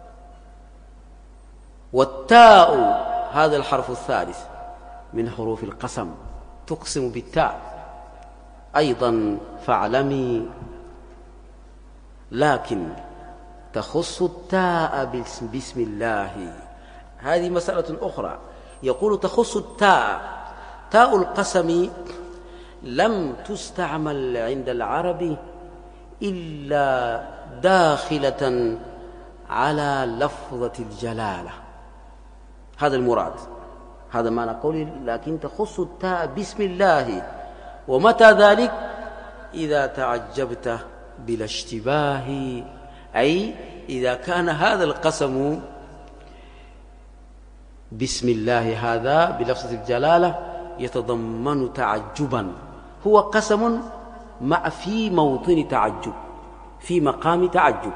والتاء هذا الحرف الثالث من حروف القسم، تقسم بالتاء أيضا فاعلمي، لكن تخص التاء بسم الله. هذه مسألة أخرى. يقول تخص التاء، تاء القسم لم تستعمل عند العرب إلا داخلة على لفظة الجلالة، هذا المراد، هذا معنى قولي لكن تخص التاء بسم الله. ومتى ذلك؟ إذا تعجبت بلا اشتباه، أي إذا كان هذا القسم بسم الله هذا بلفظة الجلالة يتضمن تعجبا، هو قسم مع في موطن تعجب، في مقام تعجب.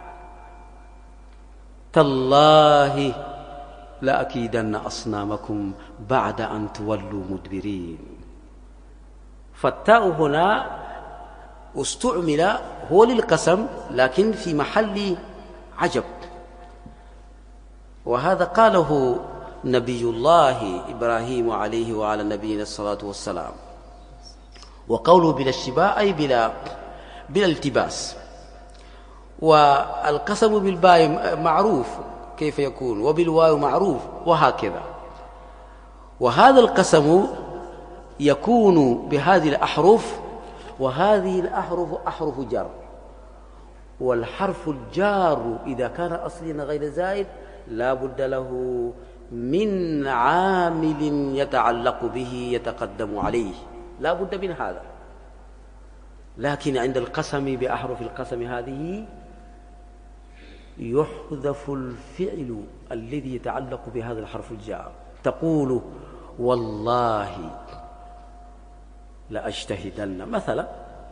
تالله لأكيدن أصنامكم بعد أن تولوا مدبرين. فالتاء هنا استعمل هو للقسم لكن في محل عجب، وهذا قاله نبي الله إبراهيم عليه وعلى نبينا الصلاة والسلام. وقوله بلا اشتباه أي بلا التباس. والقسم بالباء معروف كيف يكون، وبالواو معروف، وهكذا. وهذا القسم يكون بهذه الأحرف، وهذه الأحرف أحرف جر. والحرف الجار إذا كان أصليا غير زائد لا بد له من عامل يتعلق به يتقدم عليه، لا بد من هذا. لكن عند القسم بأحرف القسم هذه يحذف الفعل الذي يتعلق بهذا الحرف الجار. تقول والله لأجتهدن مثلا،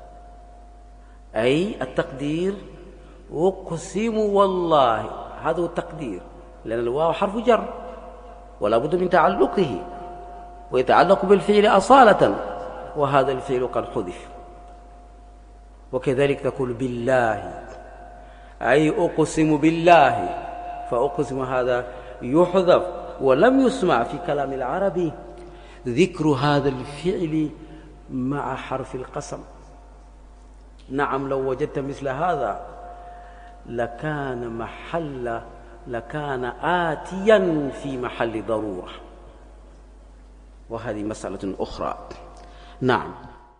أي التقدير أقسم والله، هذا هو التقدير، لأن الواو حرف جر ولا بد من تعلقه، ويتعلق بالفعل أصالة، وهذا الفعل قد حذف. وكذلك تقول بالله، أي أقسم بالله، فأقسم هذا يحذف. ولم يسمع في كلام العرب ذكر هذا الفعل مع حرف القسم. نعم، لو وجدت مثل هذا لكان آتيا في محل ضرورة، وهذه مسألة أخرى. نعم.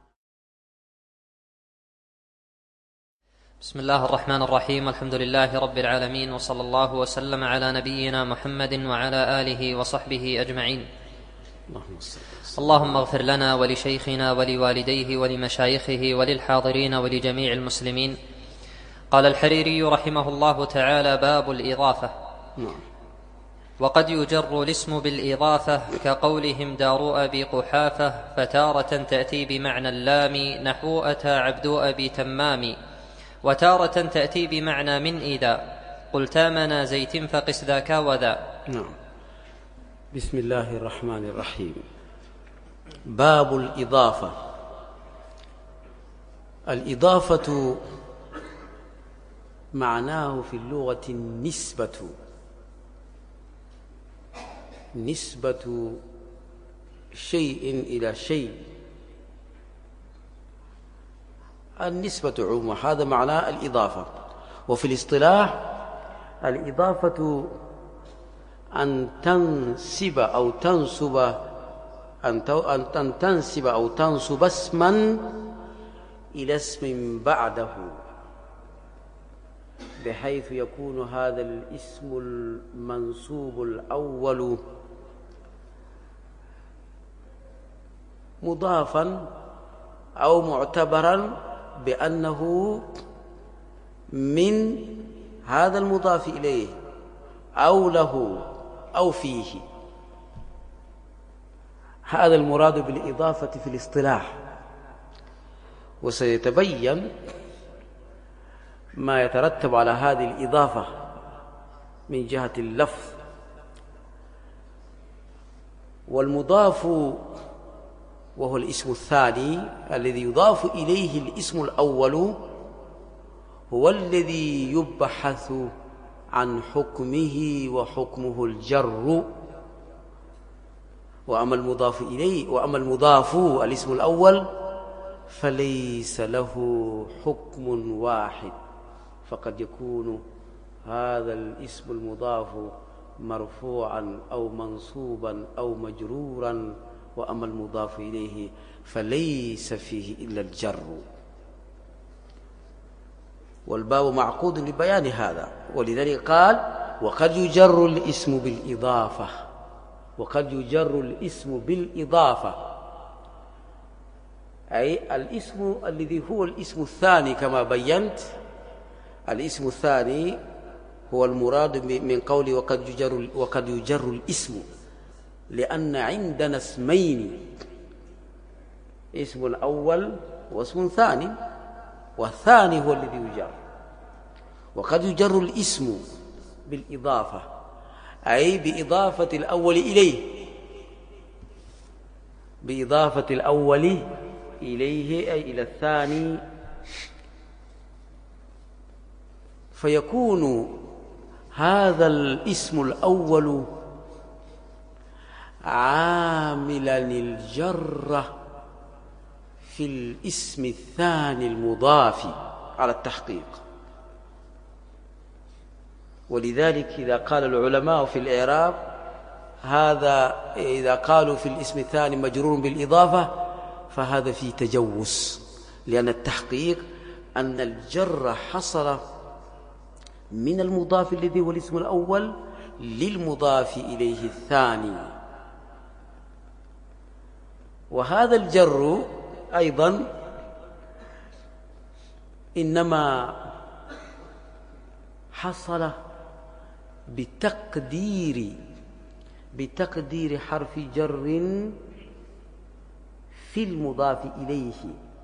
بسم الله الرحمن الرحيم، الحمد لله رب العالمين، وصلى الله وسلم على نبينا محمد وعلى آله وصحبه أجمعين. اللهم اغفر لنا ولشيخنا ولوالديه ولمشايخه وللحاضرين ولجميع المسلمين. قال الحريري رحمه الله تعالى: باب الإضافة. وقد يجر الاسم بالإضافة كقولهم دار أبي قحافة، فتارة تأتي بمعنى اللام نحو أتى عبد أبي تمام، وتارة تأتي بمعنى من إذا قلت آمنا زيت فقس ذاك وذا. نعم. بسم الله الرحمن الرحيم. باب الإضافة. الإضافة معناه في اللغة نسبة شيء إلى شيء، النسبة عموما، هذا معنى الإضافة. وفي الاصطلاح الإضافة أن تنسب أو تنسب اسما إلى اسم بعده، بحيث يكون هذا الاسم المنسوب الأول مضافا أو معتبرا بأنه من هذا المضاف إليه أو له أو فيه. هذا المراد بالإضافة في الاصطلاح، وسيتبين ما يترتب على هذه الإضافة من جهة اللفظ. والمضاف وهو الاسم الثاني الذي يضاف إليه الاسم الأول هو الذي يبحث عن حكمه، وحكمه الجر. وأما المضاف الاسم الأول فليس له حكم واحد، فقد يكون هذا الاسم المضاف مرفوعا أو منصوبا أو مجرورا، وأما المضاف إليه فليس فيه إلا الجر. والباب معقود لبيان هذا، ولذلك قال: وقد يجر الاسم بالإضافة. وقد يجر الاسم بالإضافة، أي الاسم الذي هو الاسم الثاني كما بينت. الاسم الثاني هو المراد من قول وقد يجر الاسم، لأن عندنا اسمين، اسم أول واسم ثاني، والثاني هو الذي يجر. وقد يجر الاسم بالإضافة، أي بإضافة الأول إليه، بإضافة الأول إليه أي إلى الثاني، فيكون هذا الاسم الأول عاملا الجر في الاسم الثاني المضاف على التحقيق. ولذلك إذا قال العلماء في الإعراب هذا، إذا قالوا في الاسم الثاني مجرور بالإضافة فهذا فيه تجوز، لأن التحقيق أن الجر حصل من المضاف الذي هو الاسم الأول للمضاف إليه الثاني، وهذا الجر أيضا إنما حصل بتقدير حرف جر في المضاف إليه،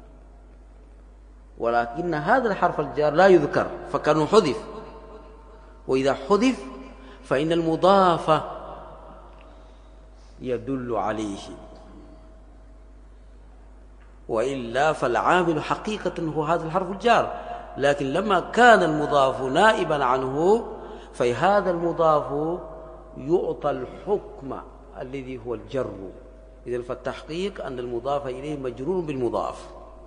ولكن هذا الحرف الجار لا يذكر فكانوا حذف، وإذا حذف فإن المضاف يدل عليه، وإلا فالعامل حقيقة هو هذا الحرف الجار، لكن لما كان المضاف نائبا عنه فهذا المضاف يعطى الحكم الذي هو الجر. إذن فالتحقيق أن المضاف إليه مجرور بالمضاف،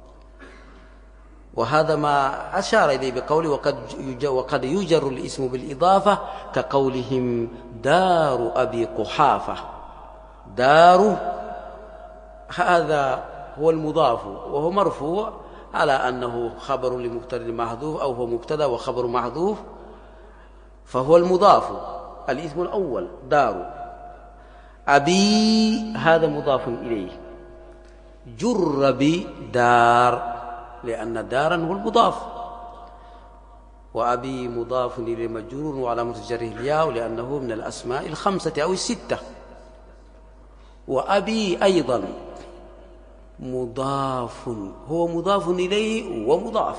وهذا ما أشار إليه بقوله وقد يجر الاسم بالإضافة كقولهم دار أبي قحافة. دار هذا هو المضاف وهو مرفوع على أنه خبر لمبتدأ محذوف، أو هو مبتدأ وخبر محذوف، فهو المضاف الاسم الأول دار. أبي هذا مضاف إليه، جر بدار لأن دارا هو المضاف، وأبي مضاف إليه مجرور وعلامة جره الياء لأنه من الأسماء الخمسة أو الستة. وأبي أيضا مضاف، هو مضاف إليه ومضاف،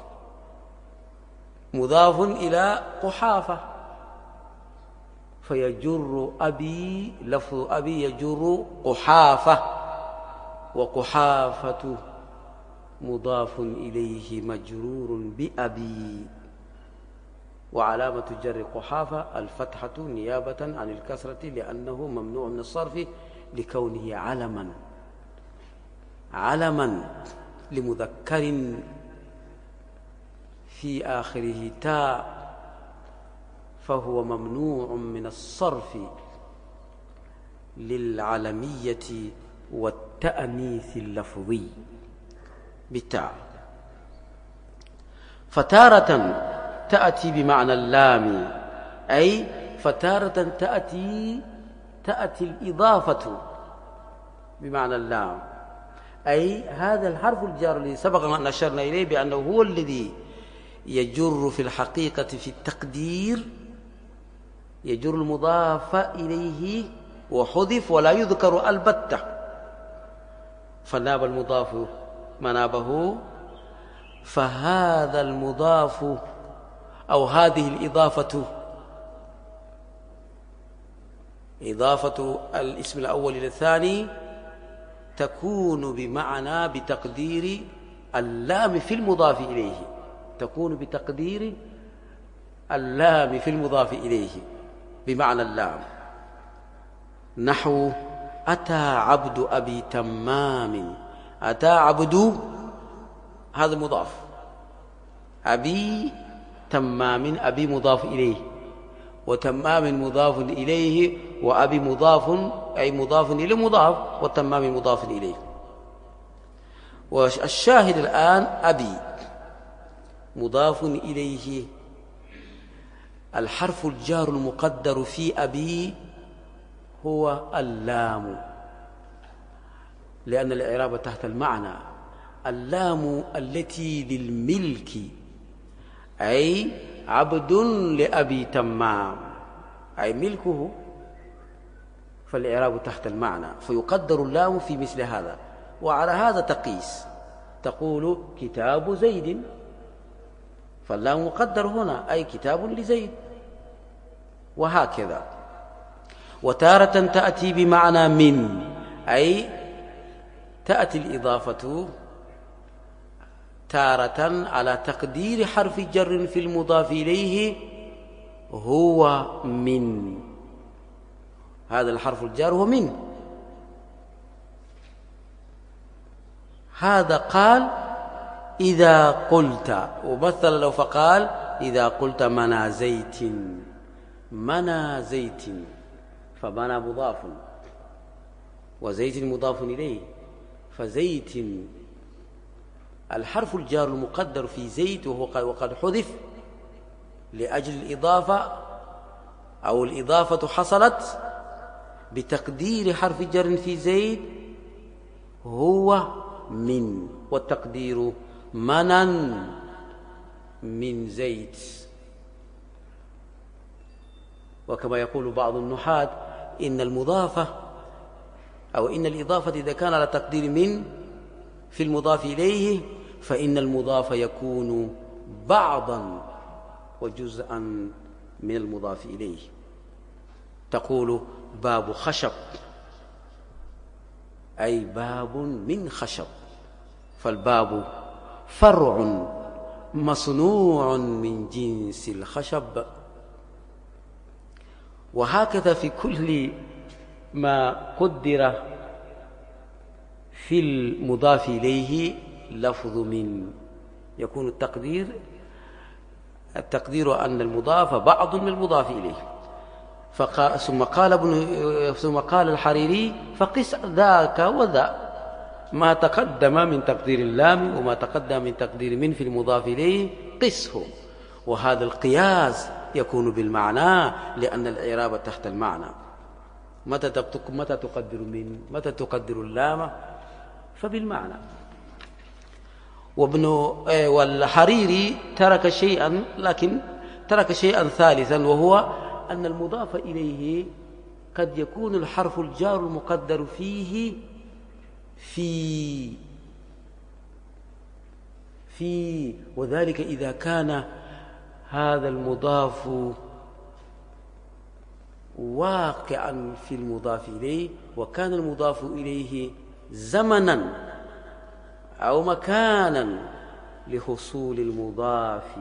مضاف إلى قحافة فيجر أبي، لفظ أبي يجر قحافة، وقحافة مضاف إليه مجرور بأبي، وعلامة جر قحافة الفتحة نيابة عن الكسرة لأنه ممنوع من الصرف لكونه علما لمذكر في آخره تاء، فهو ممنوع من الصرف للعلمية والتأنيث اللفظي بالتاء. فتارة تأتي بمعنى اللام، أي فتارة تأتي الإضافة بمعنى اللام، أي هذا الحرف الجار الذي سبق أن أشرنا إليه بأنه هو الذي يجر في الحقيقة في التقدير، يجر المضاف إليه وحذف ولا يذكر البتة، فناب المضاف منابه، فهذا المضاف أو هذه الإضافة، إضافة الاسم الأول إلى الثاني، تكون بمعنى بتقدير اللام في المضاف إليه، تكون بتقدير اللام في المضاف إليه بمعنى اللام. نحو أتى عبد أبي تمام، أتى عبد هذا مضاف، أبي تمام أبي مضاف إليه، وتمام مضاف إليه، وأبي مضاف أي مضاف إليه مضاف، والتمام مضاف إليه. والشاهد الآن أبي مضاف إليه، الحرف الجار المقدر في أبي هو اللام، لأن الإعراب تحت المعنى، اللام التي للملك، أي عبد لأبي تمام أي ملكه، فالإعراب تحت المعنى، فيقدر اللام في مثل هذا. وعلى هذا تقيس، تقول كتاب زيد، فاللام مقدر هنا أي كتاب لزيد، وهكذا. وتارة تأتي بمعنى من، أي تأتي الإضافة تارة على تقدير حرف جر في المضاف إليه هو من، هذا الحرف الجار هو من، هذا قال إذا قلت، ومثل لو فقال إذا قلت منى زيت، منى زيت، فمنى مضاف وزيت مضاف إليه، فزيت الحرف الجار المقدر في زيت وقد حذف لأجل الإضافة، أو الإضافة حصلت بتقدير حرف جر في زيت هو من، والتقدير منن من زيت. وكما يقول بعض النحاة إن المضافة أو إن الإضافة إذا كان على تقدير من في المضاف إليه فإن المضاف يكون بعضا وجزءا من المضاف إليه. تقول باب خشب، أي باب من خشب، فالباب فرع مصنوع من جنس الخشب. وهكذا في كل ما قدر في المضاف إليه لفظ من، يكون التقدير أن المضاف بعض من المضاف إليه. ثم قال الحريري فقس ذاك وذا، ما تقدم من تقدير اللام وما تقدم من تقدير من في المضاف إليه قسه. وهذا القياس يكون بالمعنى لأن الإعراب تحت المعنى. متى تقدر من، متى تقدر اللام، فبالمعنى. والحريري ترك شيئا، لكن ترك شيئا ثالثا، وهو أن المضاف إليه قد يكون الحرف الجار المقدر فيه في وذلك إذا كان هذا المضاف واقعا في المضاف إليه، وكان المضاف إليه زمنا أو مكانا لحصول المضاف،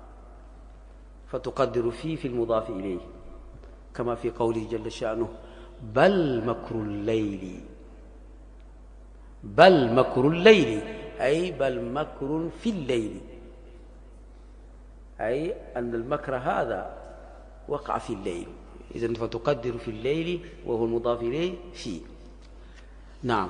فتقدر فيه في المضاف إليه، كما في قوله جل شأنه بل مكر الليل، بل مكر الليل أي بل مكر في الليل، أي أن المكر هذا وقع في الليل، إذن فتقدر في الليل وهو المضاف إليه فيه. نعم.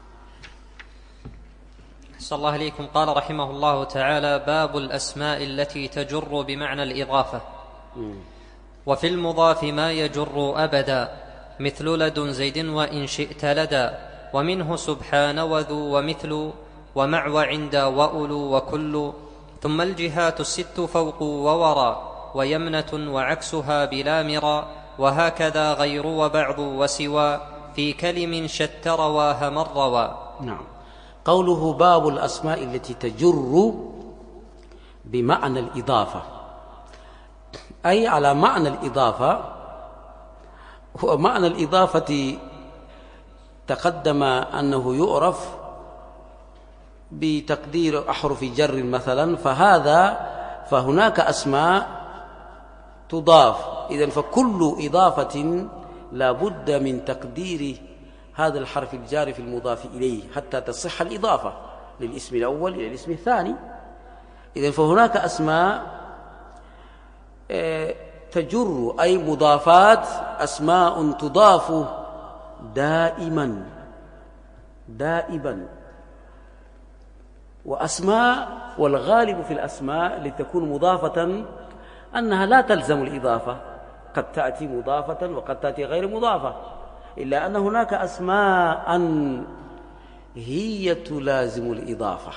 أحسن الله إليكم. قال رحمه الله تعالى باب الأسماء التي تجر بمعنى الإضافة. وفي المضاف ما يجر أبدا، مثل لد زيد وإن شئت لدى، ومنه سبحان وذو ومثل ومع وعند وأولو وكل، ثم الجهات الست فوق وورى، ويمنة وعكسها بلا مرى، وهكذا غير وبعض وسوى، في كلم شت رواها من روى. نعم. قوله باب الأسماء التي تجر بمعنى الإضافة، أي على معنى الإضافة. ومعنى الإضافة تقدم أنه يعرف بتقدير أحرف جر مثلا، فهناك أسماء تضاف، إذن فكل إضافة لا بد من تقدير هذا الحرف الجار في المضاف إليه حتى تصح الإضافة للاسم الأول إلى الاسم الثاني. إذن فهناك أسماء تجر أي مضافات، أسماء تضاف دائما، وأسماء، والغالب في الأسماء لتكون مضافة أنها لا تلزم الإضافة، قد تأتي مضافة وقد تأتي غير مضافة، إلا أن هناك أسماء هي تلازم الإضافة،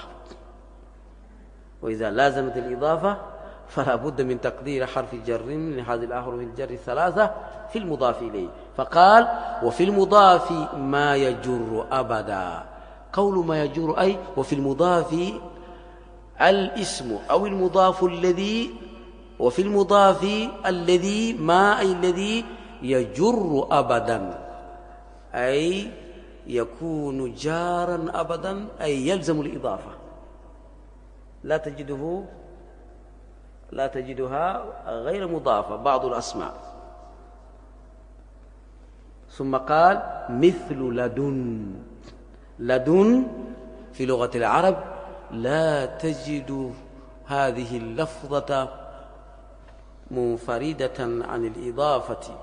وإذا لازمت الإضافة فلا بد من تقدير حرف جر من هذه الأحرف الجر الثلاثة في المضاف إليه. فقال وفي المضاف ما يجر أبدا. قول ما يجر أي وفي المضاف الاسم أو المضاف الذي، وفي المضاف الذي ما أي الذي يجر أبدا، أي يكون جارا أبدا، أي يلزم الإضافة، لا تجدها غير مضافة بعض الأسماء. ثم قال مثل لدن، لدن في لغة العرب لا تجد هذه اللفظة منفردة عن الإضافة،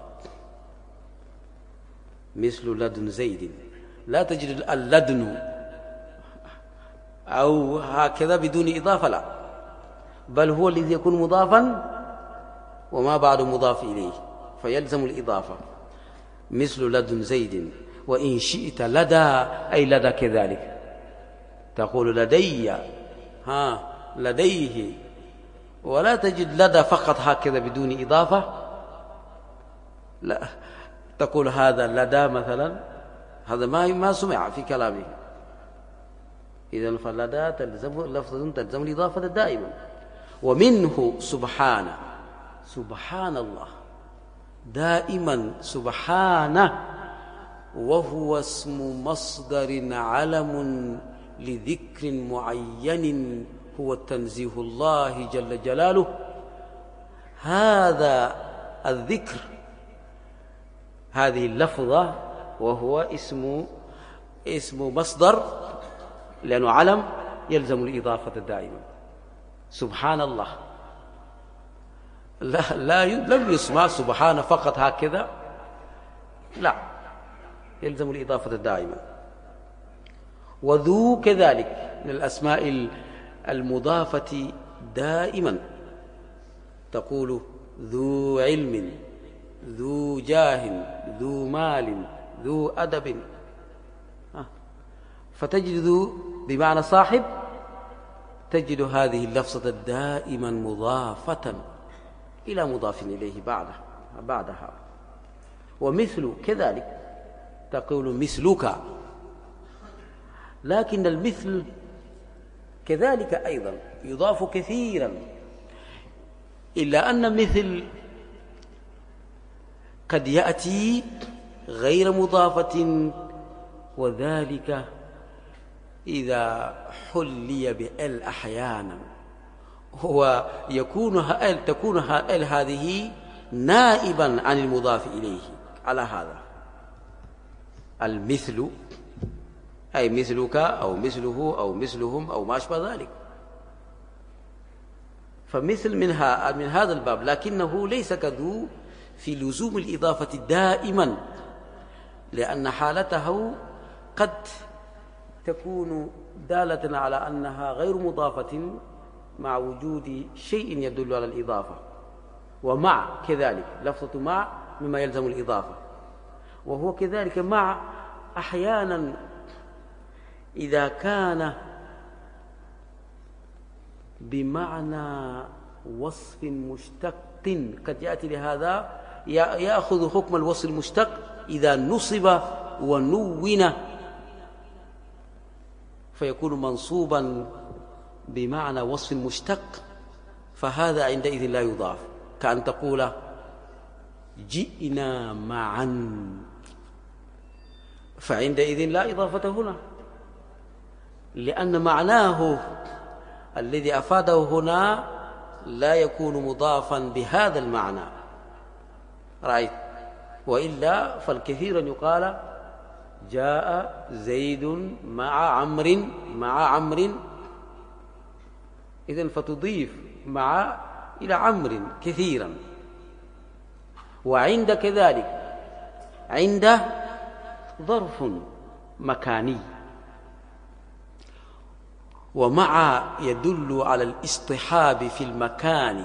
مثل لدن زيد، لا تجد اللدن أو هكذا بدون إضافة، لا، بل هو الذي يكون مضافا وما بعد مضاف إليه فيلزم الإضافة، مثل لدن زيد. وإن شئت لدى أي لدى كذلك، تقول لدي، لديه، ولا تجد لدى فقط هكذا بدون إضافة، لا، تقول هذا لدى مثلا، هذا ما سمع في كلامه. إذن فلدى تلزم لفظة تلزم الإضافة دائما. ومنه سبحانه، سبحان الله دائما سبحانه، وهو اسم مصدر علم لذكر معين هو تنزيه الله جل جلاله. هذا الذكر، هذه اللفظة، وهو اسم مصدر لأنه علم يلزم الإضافة دائما. سبحان الله لم يسمع سبحان فقط هكذا، لا، يلزم الإضافة دائما. وذو كذلك من الأسماء المضافة دائما، تقول ذو علم، ذو جاه، ذو مال، ذو أدب، فتجد ذو بمعنى صاحب، تجد هذه اللفظة دائما مضافة إلى مضاف إليه بعدها. ومثل كذلك تقول مثلك، لكن المثل كذلك أيضا يضاف كثيرا، إلا أن مثل قد يأتي غير مضافة، وذلك إذا حلي بأل أحيانا، هو تكون ال هذه نائبا عن المضاف إليه على هذا. المثل أي مثلك أو مثله أو مثلهم أو ما أشبه ذلك، فمثل من هذا الباب، لكنه ليس كذو في لزوم الإضافة دائما، لأن حالته قد تكون دالة على أنها غير مضافة مع وجود شيء يدل على الإضافة. ومع كذلك لفظة مع مما يلزم الإضافة، وهو كذلك مع أحيانا إذا كان بمعنى وصف مشتق، قد يأتي لهذا يأخذ حكم الوصف المشتق إذا نصب ونون فيكون منصوبا بمعنى وصف مشتق، فهذا عندئذ لا يضاف، كأن تقول جئنا معا، فعندئذ لا إضافة هنا، لأن معناه الذي أفاده هنا لا يكون مضافا بهذا المعنى، رأيت؟ وإلا فالكثير يقال جاء زيد مع عمرو، إذن فتضيف مع إلى عمرو كثيرا. وعند كذلك عند ظرف مكاني، ومع يدل على الاصطحاب في المكان،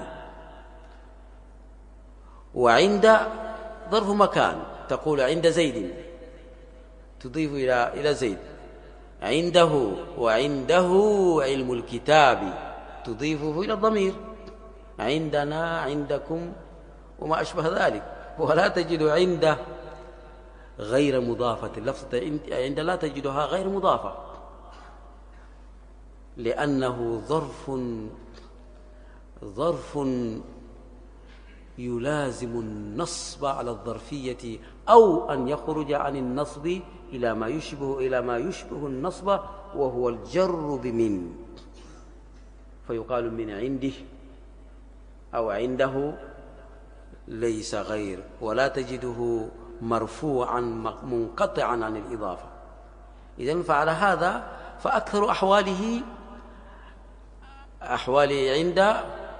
وعند ظرف مكان، تقول عند زيد تضيف إلى زيد، عنده وعنده علم الكتاب تضيفه إلى الضمير، عندنا عندكم وما أشبه ذلك. ولا تجد عنده غير مضافة، لفظة عند لا تجدها غير مضافة، لأنه ظرف يلازم النصب على الظرفية، أو أن يخرج عن النصب إلى ما يشبه النصب، وهو الجر بمن، فيقال من عنده أو عنده، ليس غير، ولا تجده مرفوعا منقطعا عن الإضافة. إذن فعلى هذا فأكثر أحواله عند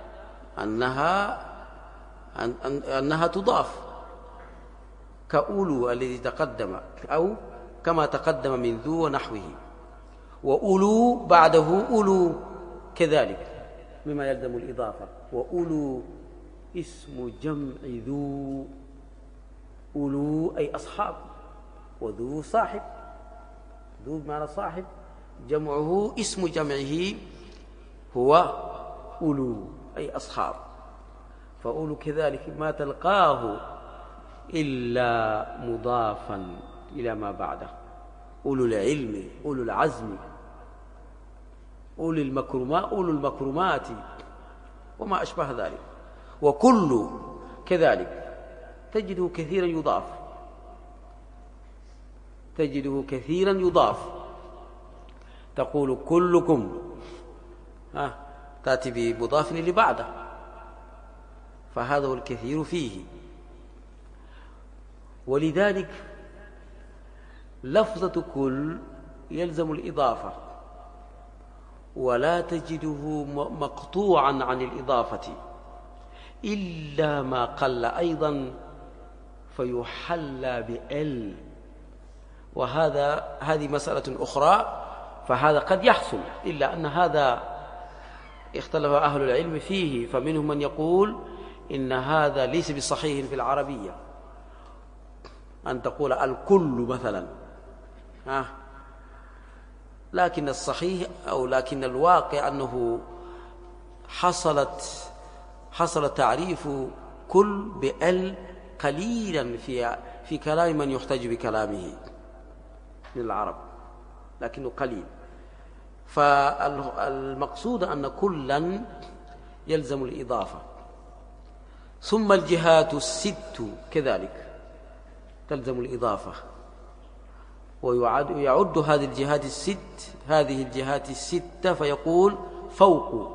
أنها تضاف، كأولو الذي تقدم، أو كما تقدم من ذو ونحوه. وأولو بعده أولو كذلك مما يلزم الإضافة. وأولو اسم جمع ذو، أولو أي أصحاب، وذو صاحب، ذو بمعنى صاحب، جمعه اسم جمعه هو أولو أي أصحاب. فأولو كذلك ما تلقاه إلا مضافا إلى ما بعده، أولو العلم، أولو العزم، أولو المكرمات وما أشبه ذلك. وكل كذلك تجده كثيرا يضاف، تقول كلكم، تأتي بمضاف اللي بعده، فهذا هو الكثير فيه. ولذلك لفظة كل يلزم الإضافة، ولا تجده مقطوعا عن الإضافة إلا ما قل أيضا فيحلى بأل، هذه مسألة أخرى، فهذا قد يحصل، إلا أن هذا اختلف أهل العلم فيه، فمنهم من يقول إن هذا ليس بصحيح في العربية أن تقول الكل مثلا، لكن الصحيح أو لكن الواقع أنه حصل تعريف كل بأل قليلا في كلام من يحتج بكلامه من العرب، لكنه قليل. فالمقصود أن كلا يلزم الإضافة. ثم الجهات الست كذلك تلزم الإضافة، ويعد هذه الجهات الستة فيقول فوق،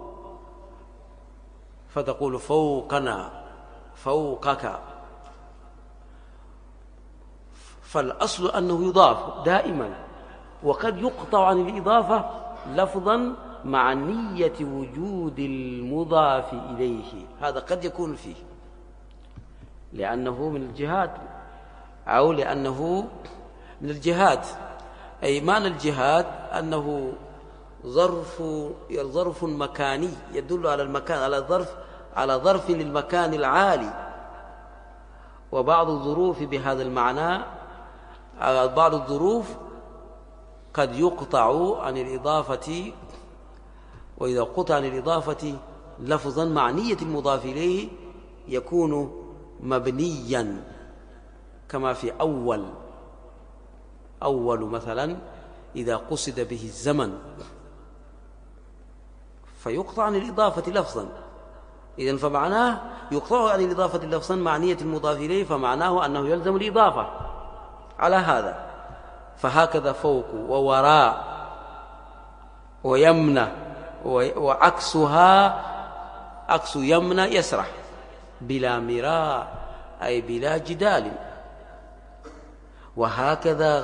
فتقول فوقنا، فوقك. فالأصل أنه يضاف دائما، وقد يقطع عن الإضافة لفظا مع نية وجود المضاف إليه، هذا قد يكون فيه لأنه من الجهات، أو لأنه من الجهات، أي معنى الجهات أنه ظرف مكاني يدل على المكان، على ظرف للمكان العالي. وبعض الظروف بهذا المعنى، بعض الظروف قد يقطع عن الإضافة، وإذا قطع عن الإضافة لفظا مع نية المضاف إليه يكون مبنيا، كما في أول مثلا إذا قصد به الزمن فيقطع عن الإضافة لفظا، إذن فمعناه يقطع عن الإضافة لفظا مع نية المضاف إليه، فمعناه أنه يلزم الإضافة على هذا. فهكذا فوق ووراء ويمنى، وعكسها عكس يمنى يسرح، بلا مراء أي بلا جدال. وهكذا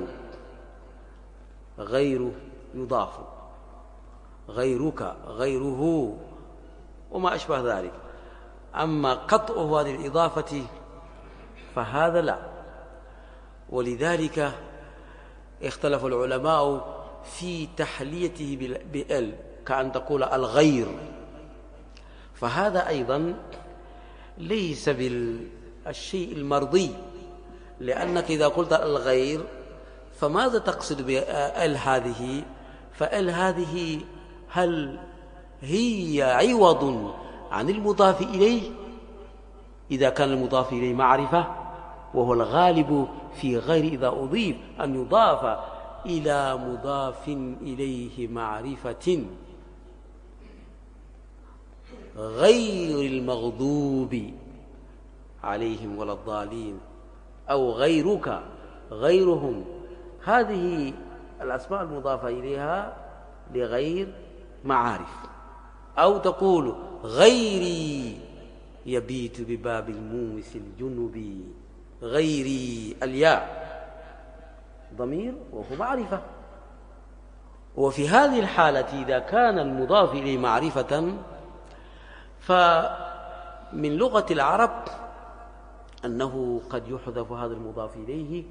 غير يضاف، غيرك، غيره، وما أشبه ذلك. أما قطع هذه الإضافة فهذا لا. ولذلك اختلف العلماء في تحليته بال، كأن تقول الغير، فهذا أيضا ليس بالشيء المرضي، لأنك إذا قلت الغير فماذا تقصد بال هذه؟ فال هذه هل هي عوض عن المضاف إليه إذا كان المضاف إليه معرفة؟ وهو الغالب في غير إذا أضيف أن يضاف إلى مضاف إليه معرفة، غير المغضوب عليهم ولا الضالين، أو غيرك، غيرهم، هذه الأسماء المضافة إليها لغير معارف. أو تقول غيري يبيت بباب المومس الجنبي، غيري الياء ضمير وهو معرفة، وفي هذه الحالة إذا كان المضاف إليه معرفة فمن لغة العرب أنه قد يحذف هذا المضاف إليه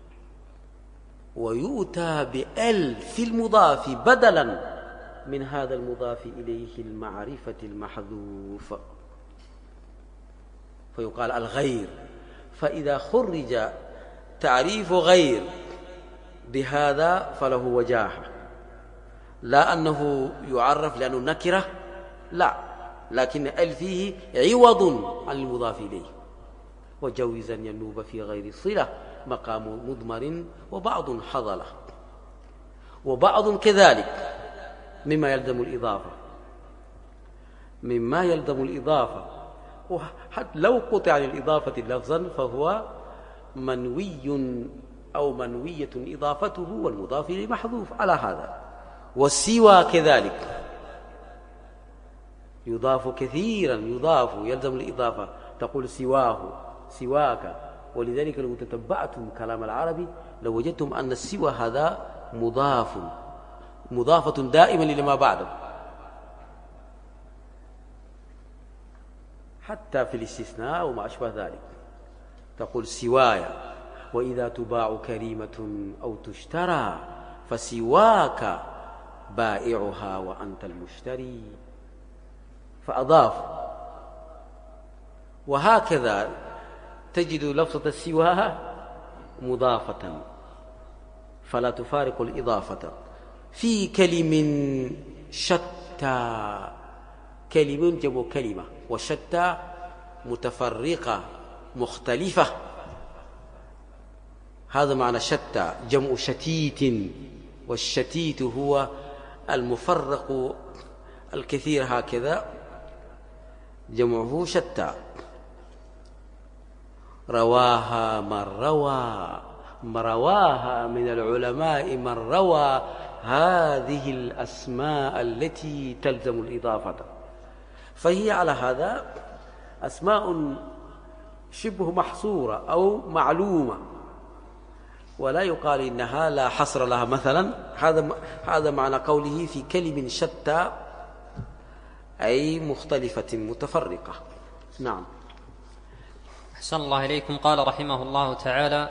ويؤتى بأل في المضاف بدلا من هذا المضاف إليه المعرفة المحذوف، فيقال الغير. فإذا خرج تعريف غير بهذا فله وجاهة، لا أنه يعرف لأنه نكرة، لا، لكن ال فيه عوض عن المضاف إليه. وجوزا ينوب في غير صلة مقام مضمر وبعض حضله، وبعض كذلك مما يلزم الإضافة وحتى لو قطع عن الإضافة لفظا فهو منوي أو منوية إضافته والمضاف إليه محذوف على هذا. والسوى كذلك يضاف كثيرا، يلزم الإضافة، تقول سواه، سواك. ولذلك لو تتبعتم كلام العربي لوجدتم أن السوى هذا مضافة دائما لما بعده، حتى في الاستثناء وما أشبه ذلك تقول سوايا. وإذا تباع كريمة أو تشترى فسواك بائعها وأنت المشتري، فأضاف. وهكذا تجد لفظة السوى مضافة فلا تفارق الإضافة. في كلم شتى، كلم جمع كلمة، وشتى متفرقة مختلفة، هذا معنى شتى، جمع شتيت، والشتيت هو المفرق الكثير، هكذا جمعه شتى. رواها من رواها من العلماء من روى هذه الأسماء التي تلزم الإضافة، فهي على هذا أسماء شبه محصورة أو معلومة، ولا يقال إنها لا حصر لها مثلا. هذا معنى قوله في كلم شتى، أي مختلفة متفرقة. نعم. أحسن الله إليكم. قال رحمه الله تعالى: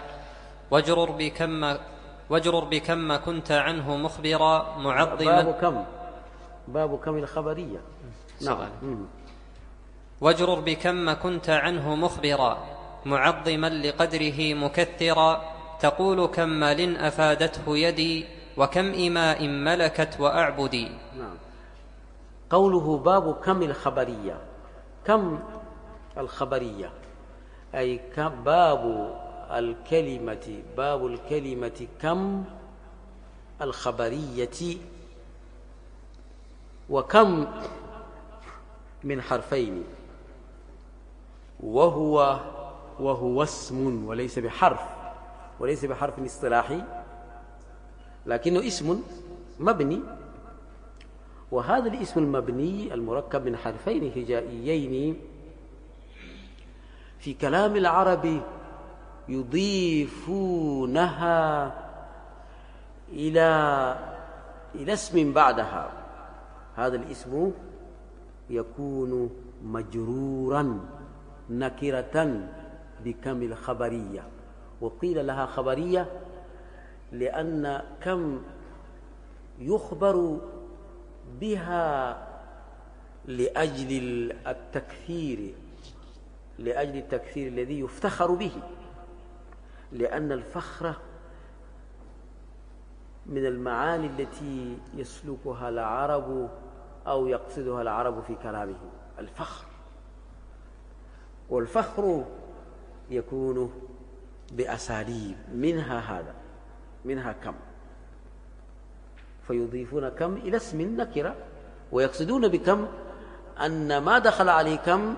واجرر بكم كنت عنه مخبرا معظما. باب كم الخبرية. نعم. واجرر بكم كنت عنه مخبرا معظما لقدره مكثرا، تقول كم مال أفادته يدي وكم إماء ملكت وأعبدي. نعم. قوله باب كم الخبرية، كم الخبرية أي باب الكلمة كم الخبرية. وكم من حرفين، وهو اسم وليس بحرف اصطلاحي، لكنه اسم مبني. وهذا الاسم المبني المركب من حرفين هجائيين في كلام العرب يضيفونها إلى اسم بعدها. هذا الاسم يكون مجرورا نكرة بكم الخبرية. وقيل لها خبرية لأن كم يخبر بها لأجل التكثير الذي يفتخر به، لأن الفخر من المعاني التي يسلكها العرب أو يقصدها العرب في كلامهم، الفخر. والفخر يكون بأساليب، منها كم، فيضيفون كم إلى اسم نكرة، ويقصدون بكم أن ما دخل عليه كم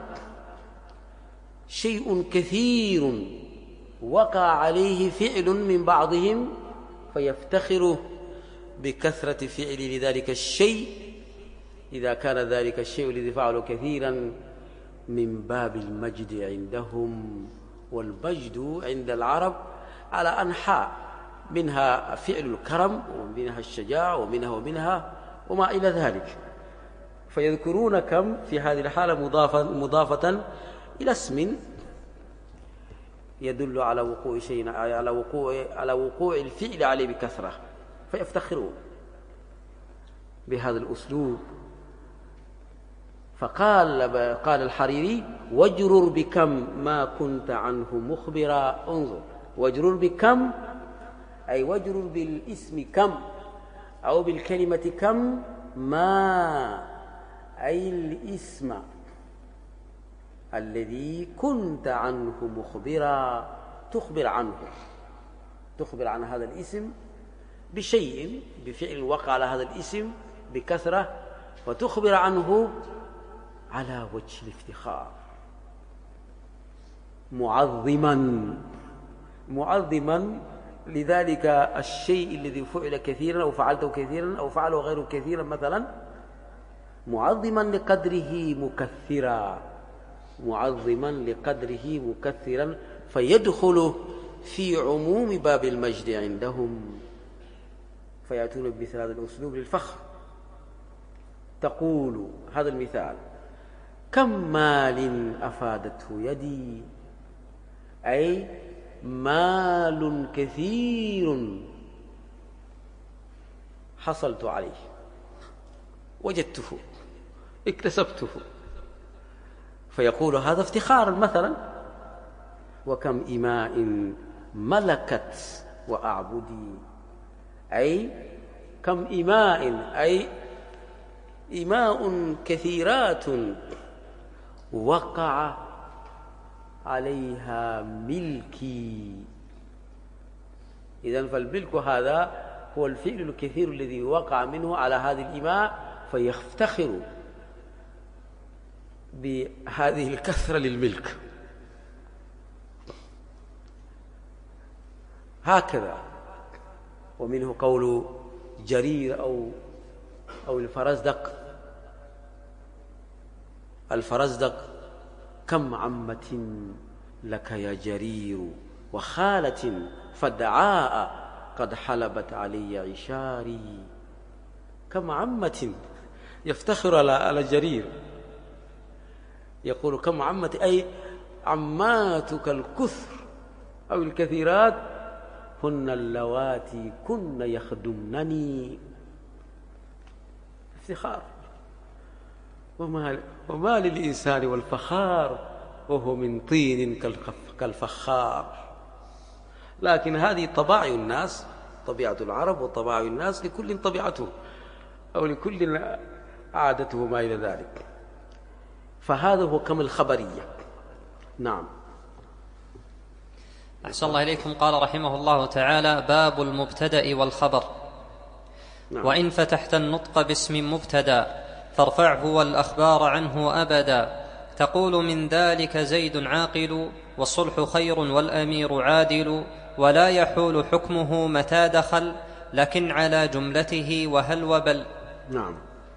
شيء كثير وقع عليه فعل من بعضهم فيفتخر بكثرة فعل لذلك الشيء إذا كان ذلك الشيء الذي فعله كثيرا من باب المجد عندهم. والمجد عند العرب على أنحاء، منها فعل الكرم ومنها الشجاع ومنها وما إلى ذلك. فيذكرون كم في هذه الحالة مضافة إلى اسم يدل على وقوع شيء، على وقوع الفعل عليه بكثرة، فيفتخرون بهذا الأسلوب. قال الحريري: واجرر بكم ما كنت عنه مخبرا. انظر، واجرر بكم أي واجرر بالاسم كم أو بالكلمة كم ما، أي الاسم الذي كنت عنه مخبرا، تخبر عن هذا الاسم بشيء، بفعل وقع على هذا الاسم بكثرة، وتخبر عنه على وجه الافتخار، معظما لذلك الشيء الذي فعل كثيرا أو فعلته كثيرا أو فعله غيره كثيرا مثلا، معظما لقدره مكثرا، فيدخل في عموم باب المجد عندهم، فيأتون بمثل هذا الأسلوب للفخر. تقول هذا المثال: كم مال أفادته يدي، أي مال كثير حصلت عليه، وجدته، اكتسبته، فيقول هذا افتخارا مثلا. وكم إماء ملكت وأعبدي، أي كم إماء، أي إماء كثيرات وقع عليها ملكي. إذن فالملك هذا هو الفعل الكثير الذي وقع منه على هذه الإماء، فيفتخر بهذه الكثرة للملك. هكذا. ومنه قول جرير أو الفرزدق: كم عمة لك يا جرير، وخالة فدعاء قد حلبت علي عشاري. كم عمة، يفتخر على جرير، يقول كم عمة، أي عماتك الكثر أو الكثيرات هن اللواتي كن يخدمنني. افتخار. وما للإنسان والفخار وهو من طين كالفخار. لكن هذه طباع الناس، طبيعة العرب وطباع الناس، لكل طبيعته أو لكل عادته ما إلى ذلك. فهذا هو كم الخبرية. نعم. أحسن الله إليكم. قال رحمه الله تعالى: باب المبتدأ والخبر. نعم. وإن فتحت النطق باسم مبتدأ فارفعه والأخبار عنه أبدا، تقول من ذلك زيد عاقل، والصلح خير والأمير عادل، ولا يحول حكمه متى دخل، لكن على جملته وهل وبل. نعم.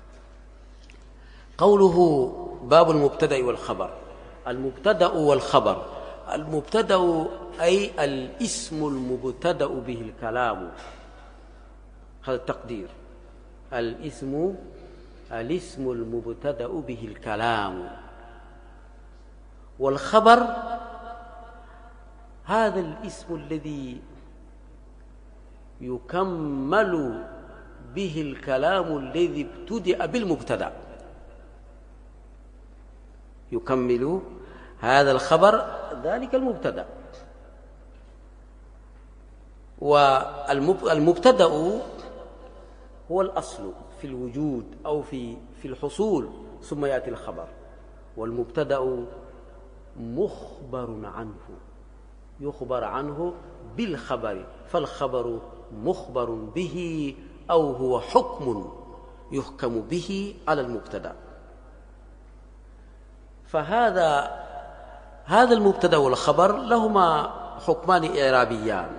قوله باب المبتدأ والخبر. المبتدأ والخبر: المبتدأ أي الاسم المبتدأ به الكلام، هذا التقدير، الاسم المبتدأ به الكلام. والخبر هذا الاسم الذي يكمل به الكلام الذي ابتدأ بالمبتدأ، يكمل هذا الخبر ذلك المبتدأ. والمبتدأ هو الأصل في الوجود أو في الحصول، ثم يأتي الخبر. والمبتدأ مخبر عنه، يخبر عنه بالخبر، فالخبر مخبر به أو هو حكم يحكم به على المبتدأ. فهذا المبتدأ والخبر لهما حكمان إعرابيان.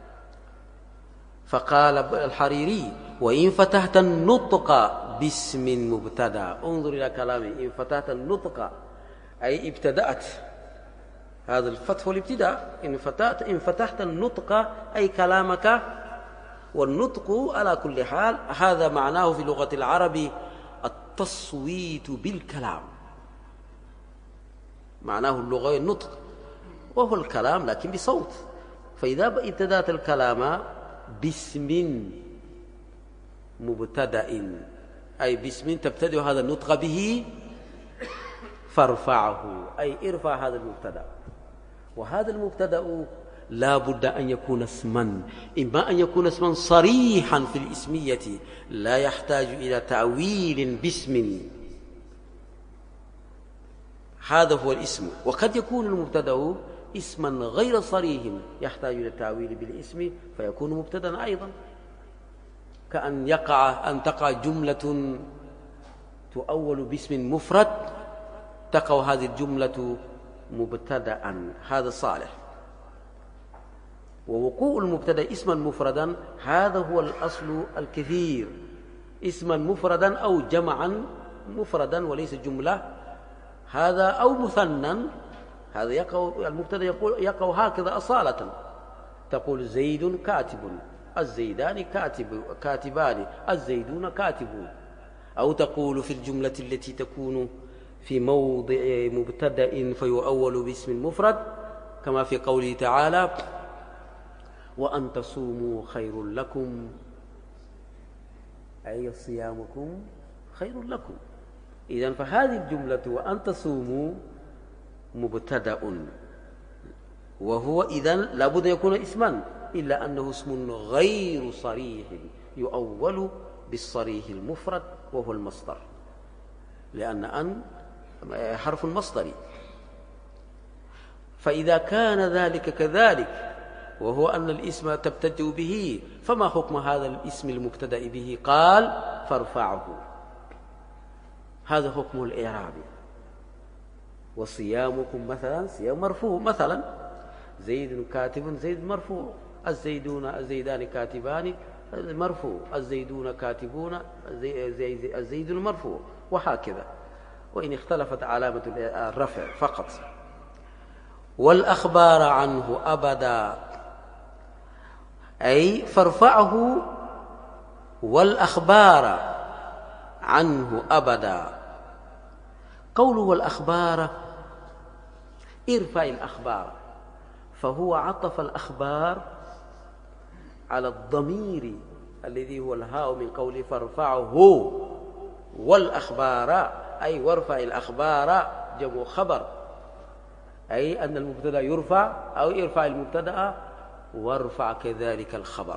فقال الحريري: وإن فتحت النطق باسم مبتدأ. انظر إلى كلامه: إن فتحت النطق أي ابتدأت، هذا الفتح والابتداء. إن فتحت النطق أي كلامك والنطق على كل حال هذا معناه في لغة العرب التصويت بالكلام، معناه اللغوي النطق، وهو الكلام لكن بصوت. فإذا ابتدأت الكلام باسم مبتدأ، أي باسم تبتدأ هذا النطق به، فارفعه، أي ارفع هذا المبتدأ. وهذا المبتدأ لا بد أن يكون اسما، إما أن يكون اسما صريحا في الاسمية لا يحتاج إلى تأويل باسم، هذا هو الاسم. وقد يكون المبتدأ اسما غير صريح يحتاج إلى التأويل بالاسم فيكون مبتدأ أيضا، كأن تقع جملة تؤول باسم مفرد، تقع هذه الجملة مبتدأ، هذا صالح. ووقوع المبتدأ اسما مفردا هذا هو الأصل الكثير، اسما مفردا أو جمعا مفردا وليس جملة، هذا أو مثنى، هذا يقع المبتدأ يقع هكذا أصالة، تقول زيد كاتب، الزيدان كاتبان، الزيدون كاتبون. أو تقول في الجملة التي تكون في موضع مبتدأ فيؤول باسم مفرد، كما في قوله تعالى وأن تصوموا خير لكم، أي صيامكم خير لكم. إذن فهذه الجملة وأن تصوموا مبتدأ، وهو إذن لابد يكون اسما، إلا أنه اسم غير صريح يؤول بالصريح المفرد وهو المصدر، لأن أن حرف مصدري. فإذا كان ذلك كذلك، وهو أن الاسم تبتدئ به، فما حكم هذا الاسم المبتدأ به؟ قال فارفعه، هذا حكم الإعراب. وصيامكم مثلا صيام مرفوع، مثلا زيد كاتب، زيد مرفوع، الزيدان كاتبان مرفوع، الزيدون كاتبون، الزيد مرفوع، وهكذا، وإن اختلفت علامة الرفع فقط. والأخبار عنه أبدا، أي فارفعه والأخبار عنه أبدا. قوله والأخبار، ارفع الأخبار، فهو عطف الأخبار على الضمير الذي هو الهاء من قوله فارفعه والأخبار، أي وارفع الأخبار جمع خبر، أي أن المبتدأ يرفع، أو ارفع المبتدأ وارفع كذلك الخبر.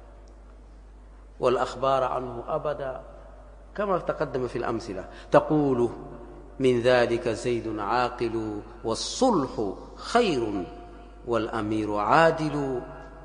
والأخبار عنه أبدا كما تقدم في الأمثلة، تقول من ذلك زيد عاقل، والصلح خير، والأمير عادل،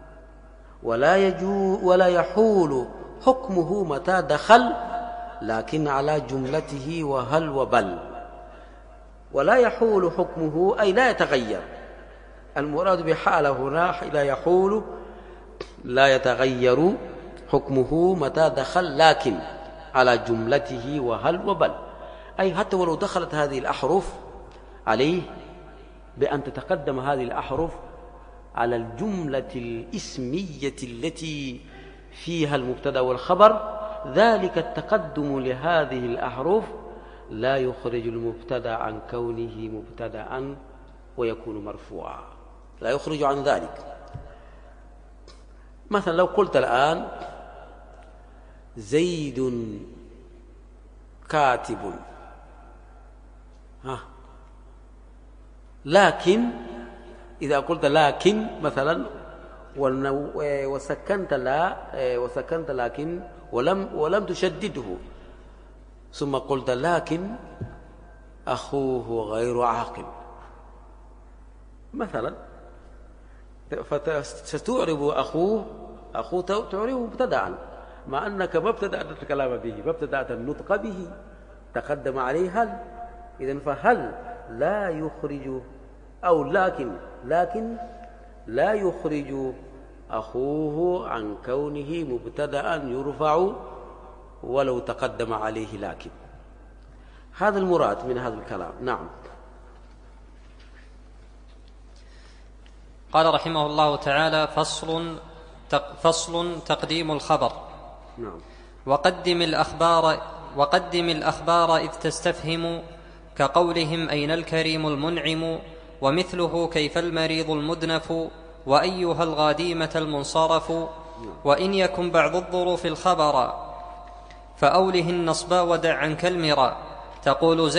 ولا يحول حكمه متى دخل، لكن على جملته وهل وبل. ولا يحول حكمه أي لا يتغير، المراد بحال هنا لا يحول، لا يتغير حكمه متى دخل، لكن على جملته وهل وبل، أي حتى ولو دخلت هذه الأحرف عليه بأن تتقدم هذه الأحرف على الجملة الإسمية التي فيها المبتدأ والخبر، ذلك التقدم لهذه الأحرف لا يخرج المبتدأ عن كونه مبتدأ ويكون مرفوعا، لا يخرج عن ذلك. مثلا لو قلت الآن زيد كاتب، لكن إذا قلت لكن مثلا وسكنت لكن ولم تشدده، ثم قلت لكن أخوه غير عاقل مثلا، فتعرب أخوه تعربه مبتدأ، مع أنك ما ابتدأت الكلام به، ما ابتدأت النطق به، تقدم عليه هل. إذن فهل لا يخرج، أو لكن لا يخرج أخوه عن كونه مبتدأ يرفع ولو تقدم عليه لكن. هذا المراد من هذا الكلام. نعم. قال رحمه الله تعالى: فصل: فصل تقديم الخبر. نعم. وقدم الأخبار إذ تستفهم، كقولهم أين الكريم المنعم، ومثله كيف المريض المدنف، وأيها الغاديمة المنصرف. وإن يكن بعض الظروف الخبرا فأوله النصب ودع عنك المرا، تقول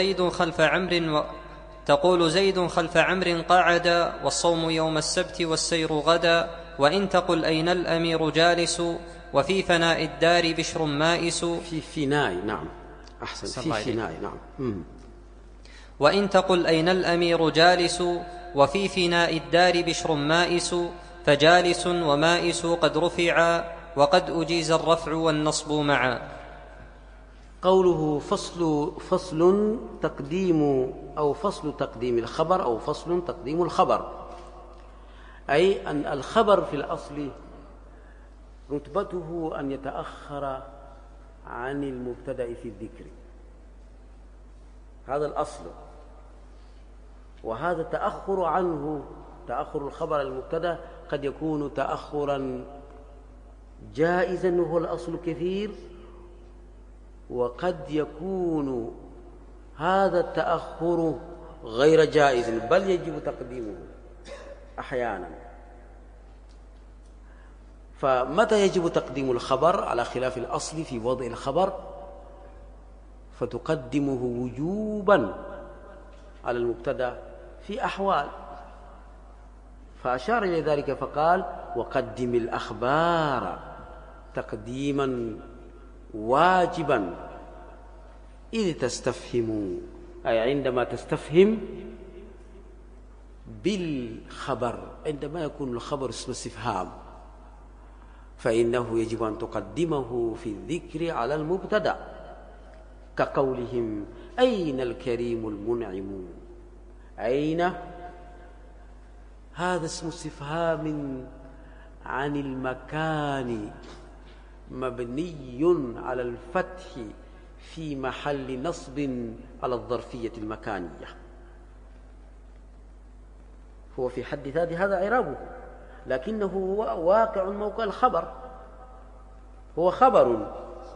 زيد خلف عمرو قعدا، والصوم يوم السبت والسير غدا. وإن تقل أين الأمير جالس، وفي فناء الدار بشر مائس. في فناء، نعم أحسن، في فناء، نعم. وإن تقل أين الأمير جالس، وفي فناء الدار بشر مائس، فجالس ومائس قد رفعا، وقد أجيز الرفع والنصب معا. قوله فصل تقديم، أو فصل تقديم الخبر، أو فصل تقديم الخبر، أي أن الخبر في الأصل رتبته أن يتأخر عن المبتدأ في الذكر، هذا الأصل. وهذا التأخر عنه، تأخر الخبر المبتدأ، قد يكون تأخرا جائزا وهو الأصل كثير، وقد يكون هذا التأخر غير جائز بل يجب تقديمه أحيانا. فمتى يجب تقديم الخبر على خلاف الأصل في وضع الخبر؟ فتقدمه وجوبا على المبتدأ في أحوال، فأشار إلى ذلك فقال وقدم الأخبار تقديما واجبا إذ تستفهم، أي عندما تستفهم بالخبر، عندما يكون الخبر اسم استفهام فإنه يجب أن تقدمه في الذكر على المبتدأ، كقولهم أين الكريم المنعم. أين، هذا اسم استفهام عن المكان مبني على الفتح في محل نصب على الظرفية المكانية، هو في حد ذاته هذا إعرابه، لكنه واقع موقع الخبر، هو خبر،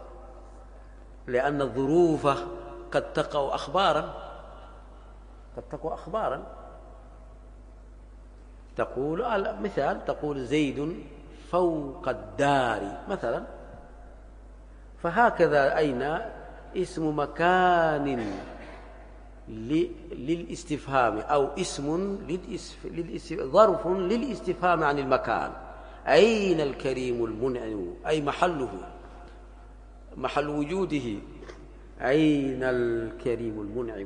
لأن الظروف قد تقع أخبارا، تقول مثال، تقول زيد فوق الدار مثلا، فهكذا أين اسم مكان للاستفهام، أو اسم ظرف للاستفهام عن المكان. أين الكريم المنعم، أي محل وجوده، أين الكريم المنعم،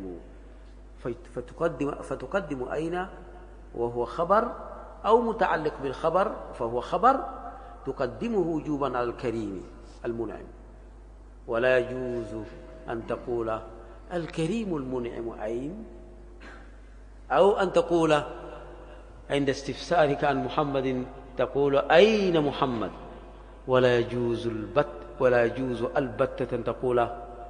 فتقدم أين وهو خبر أو متعلق بالخبر، فهو خبر تقدمه وجوبا على الكريم المنعم. ولا يجوز أن تقول الكريم المنعم أين، أو أن تقول عند استفسارك عن محمد تقول أين محمد، ولا يجوز البتة أن تقول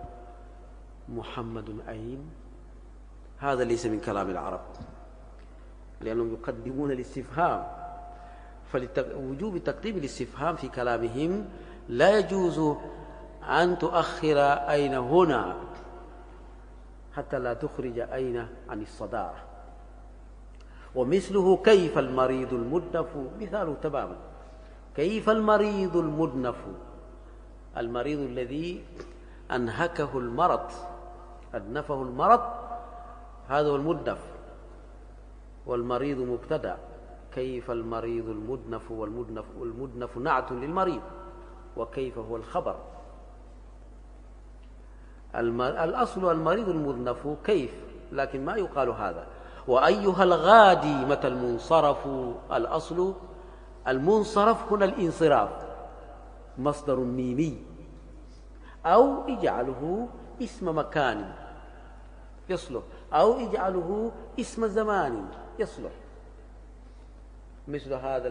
محمد أين. هذا ليس من كلام العرب، لأنهم يقدمون الاستفهام، فلوجوب تقديم الاستفهام في كلامهم لا يجوز أن تؤخر أين هنا حتى لا تخرج أين عن الصدارة. ومثله كيف المريض المدنف، مثاله تماما، كيف المريض المدنف، المريض الذي أنهكه المرض، أدنفه المرض، هذا هو المدنف، والمريض مبتدأ، كيف المريض المدنف، والمدنف نعت للمريض، وكيف هو الخبر. الأصل المريض المدنف كيف، لكن ما يقال هذا. وأيها الغادي متى المنصرف، الأصل المنصرف هنا الانصراف، مصدر ميمي، أو اجعله اسم مكان يصلح، أو اجعله اسم زمان يصلح، مثل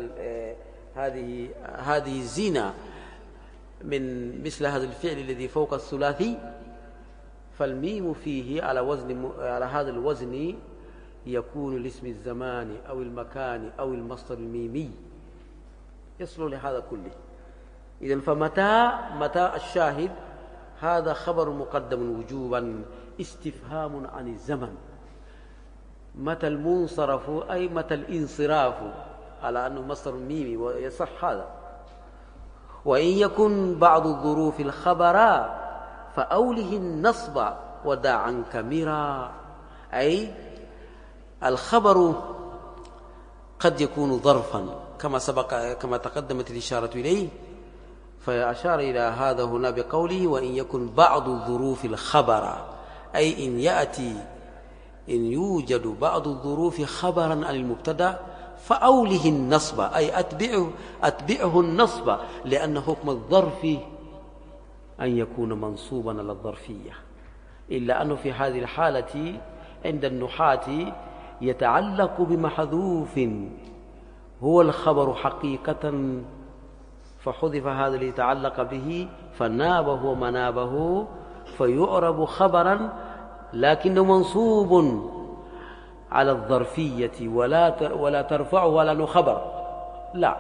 هذه الزينة من مثل هذا الفعل الذي فوق الثلاثي، فالميم فيه على هذا الوزن يكون لاسم الزمان أو المكان أو المصدر الميمي، يصل لهذا كله. إذن متى الشاهد هذا خبر مقدم وجوبا، استفهام عن الزمن، متى المنصرف أي متى الانصراف، على أنه مصدر ميمي ويصح هذا. وإن يكن بعض الظروف الخبر فأوله النصب ودع عنك مرا، أي الخبر قد يكون ظرفا كما تقدمت الإشارة إليه، فأشار إلى هذا هنا بقوله وإن يكن بعض الظروف الخبر، أي إن يوجد بعض الظروف خبرا عن المبتدأ فأوله النصب، أي أتبعه النصب، لأن حكم الظرف أن يكون منصوبا على الظرفية، إلا أنه في هذه الحالة عند النحاة يتعلق بمحذوف هو الخبر حقيقة، فحذف هذا اللي يتعلق به فنابه ومنابه فيعرب خبرا، لكنه منصوب على الظرفية ولا ترفعه على خبر، لا.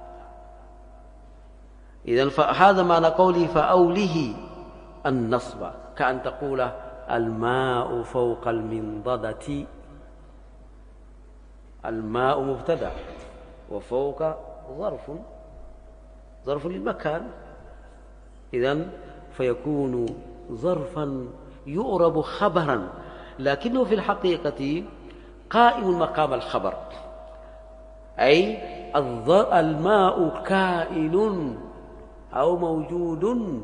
إذن فهذا معنى قوله فأوله النصب، كأن تقول الماء فوق المنضدة، الماء مبتدأ وفوق ظرف للمكان، إذن فيكون ظرفا يعرب خبرا، لكنه في الحقيقة قائم مقام الخبر، أي الماء كائن أو موجود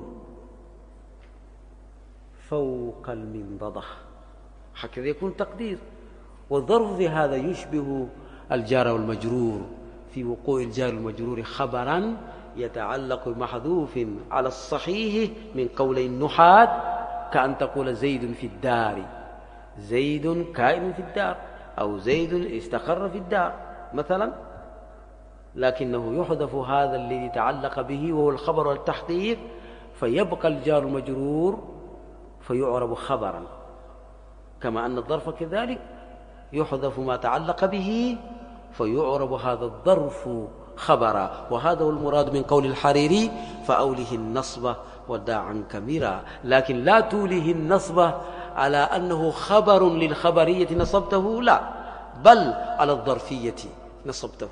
فوق المنضدة، هكذا يكون تقدير. والظرف في هذا يشبه الجار والمجرور، في وقوع الجار والمجرور خبرا يتعلق بمحذوف على الصحيح من قولي النحاة، كأن تقول زيد في الدار، زيد كائن في الدار، أو زيد استقر في الدار مثلا، لكنه يحذف هذا الذي يتعلق به وهو الخبر والتحقيق، فيبقى الجار المجرور فيعرب خبرا، كما أن الظرف كذلك يحذف ما تعلق به فيعرب هذا الظرف خبرا. وهذا هو المراد من قول الحريري فأوله النصب ودع عنك مرا، لكن لا توله النصب على أنه خبر للخبرية نصبته، لا، بل على الظرفية نصبته.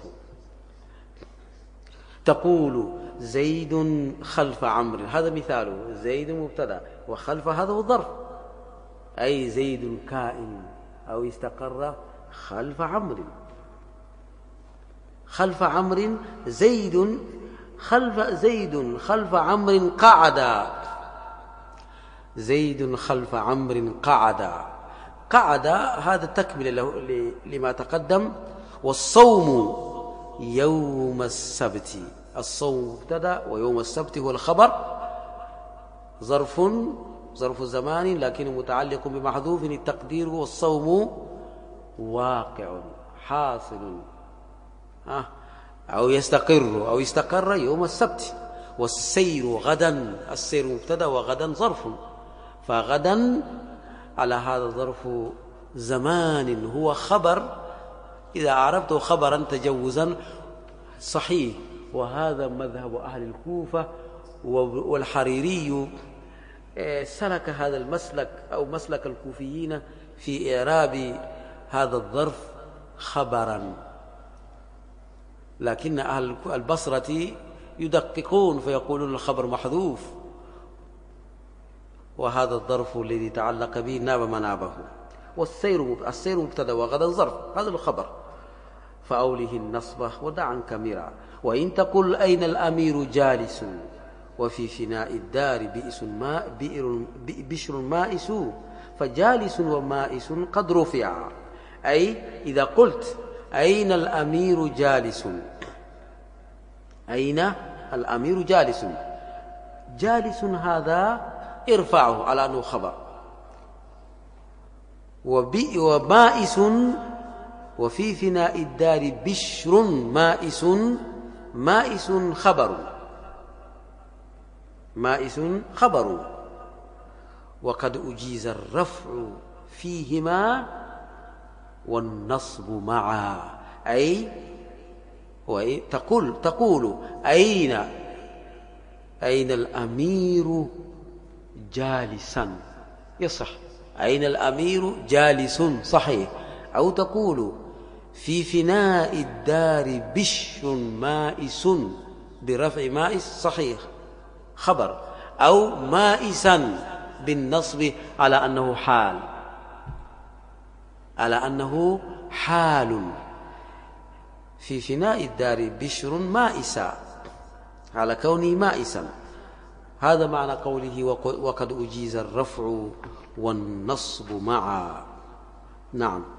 تقول زيد خلف عمرو، هذا مثاله، زيد مبتدأ وخلف هذا هو الظرف، أي زيد كائن أو استقر خلف عمرو، خلف عمرو زيد خلف عمرو قعد، زيد خلف عمرو قعد هذا تكمل لما تقدم. والصوم يوم السبت، الصوم مبتدأ ويوم السبت هو الخبر، ظرف زمان لكنه متعلق بمحذوف، التقدير والصوم واقع حاصل أو يستقر يوم السبت. والسير غدا، السير مبتدأ وغدا ظرف، فغدا على هذا ظرف زمان هو خبر، إذا عرفته خبرا تجوزا صحيح. وهذا مذهب أهل الكوفة، والحريري سلك هذا المسلك أو مسلك الكوفيين في إعراب هذا الظرف خبرا، لكن أهل البصرة يدققون فيقولون الخبر محذوف، وهذا الظرف الذي تعلق به ناب منابه. والسير مبتدأ وغدا ظرف، هذا الخبر، فأوله النصب ودع عنك مرا. وإن تقل أين الأمير جالس وفي فناء الدار بشر مائس، فجالس ومائس قد رفع، أي إذا قلت أين الأمير جالس، أين الأمير جالس، جالس هذا ارفعه على أنه خبر. ومائس وفي فناء الدار بشر مائس خبر، وقد أجيز الرفع فيهما والنصب معا، أي تقول أين الأمير جالسا، يصح أين الأمير جالس صحيح. أو تقول في فناء الدار بشر مائس برفع مائس صحيح خبر، أو مائسا بالنصب على أنه حال في فناء الدار بشر مائسا على كونه مائسا. هذا معنى قوله وقد أجيز الرفع والنصب معا. نعم.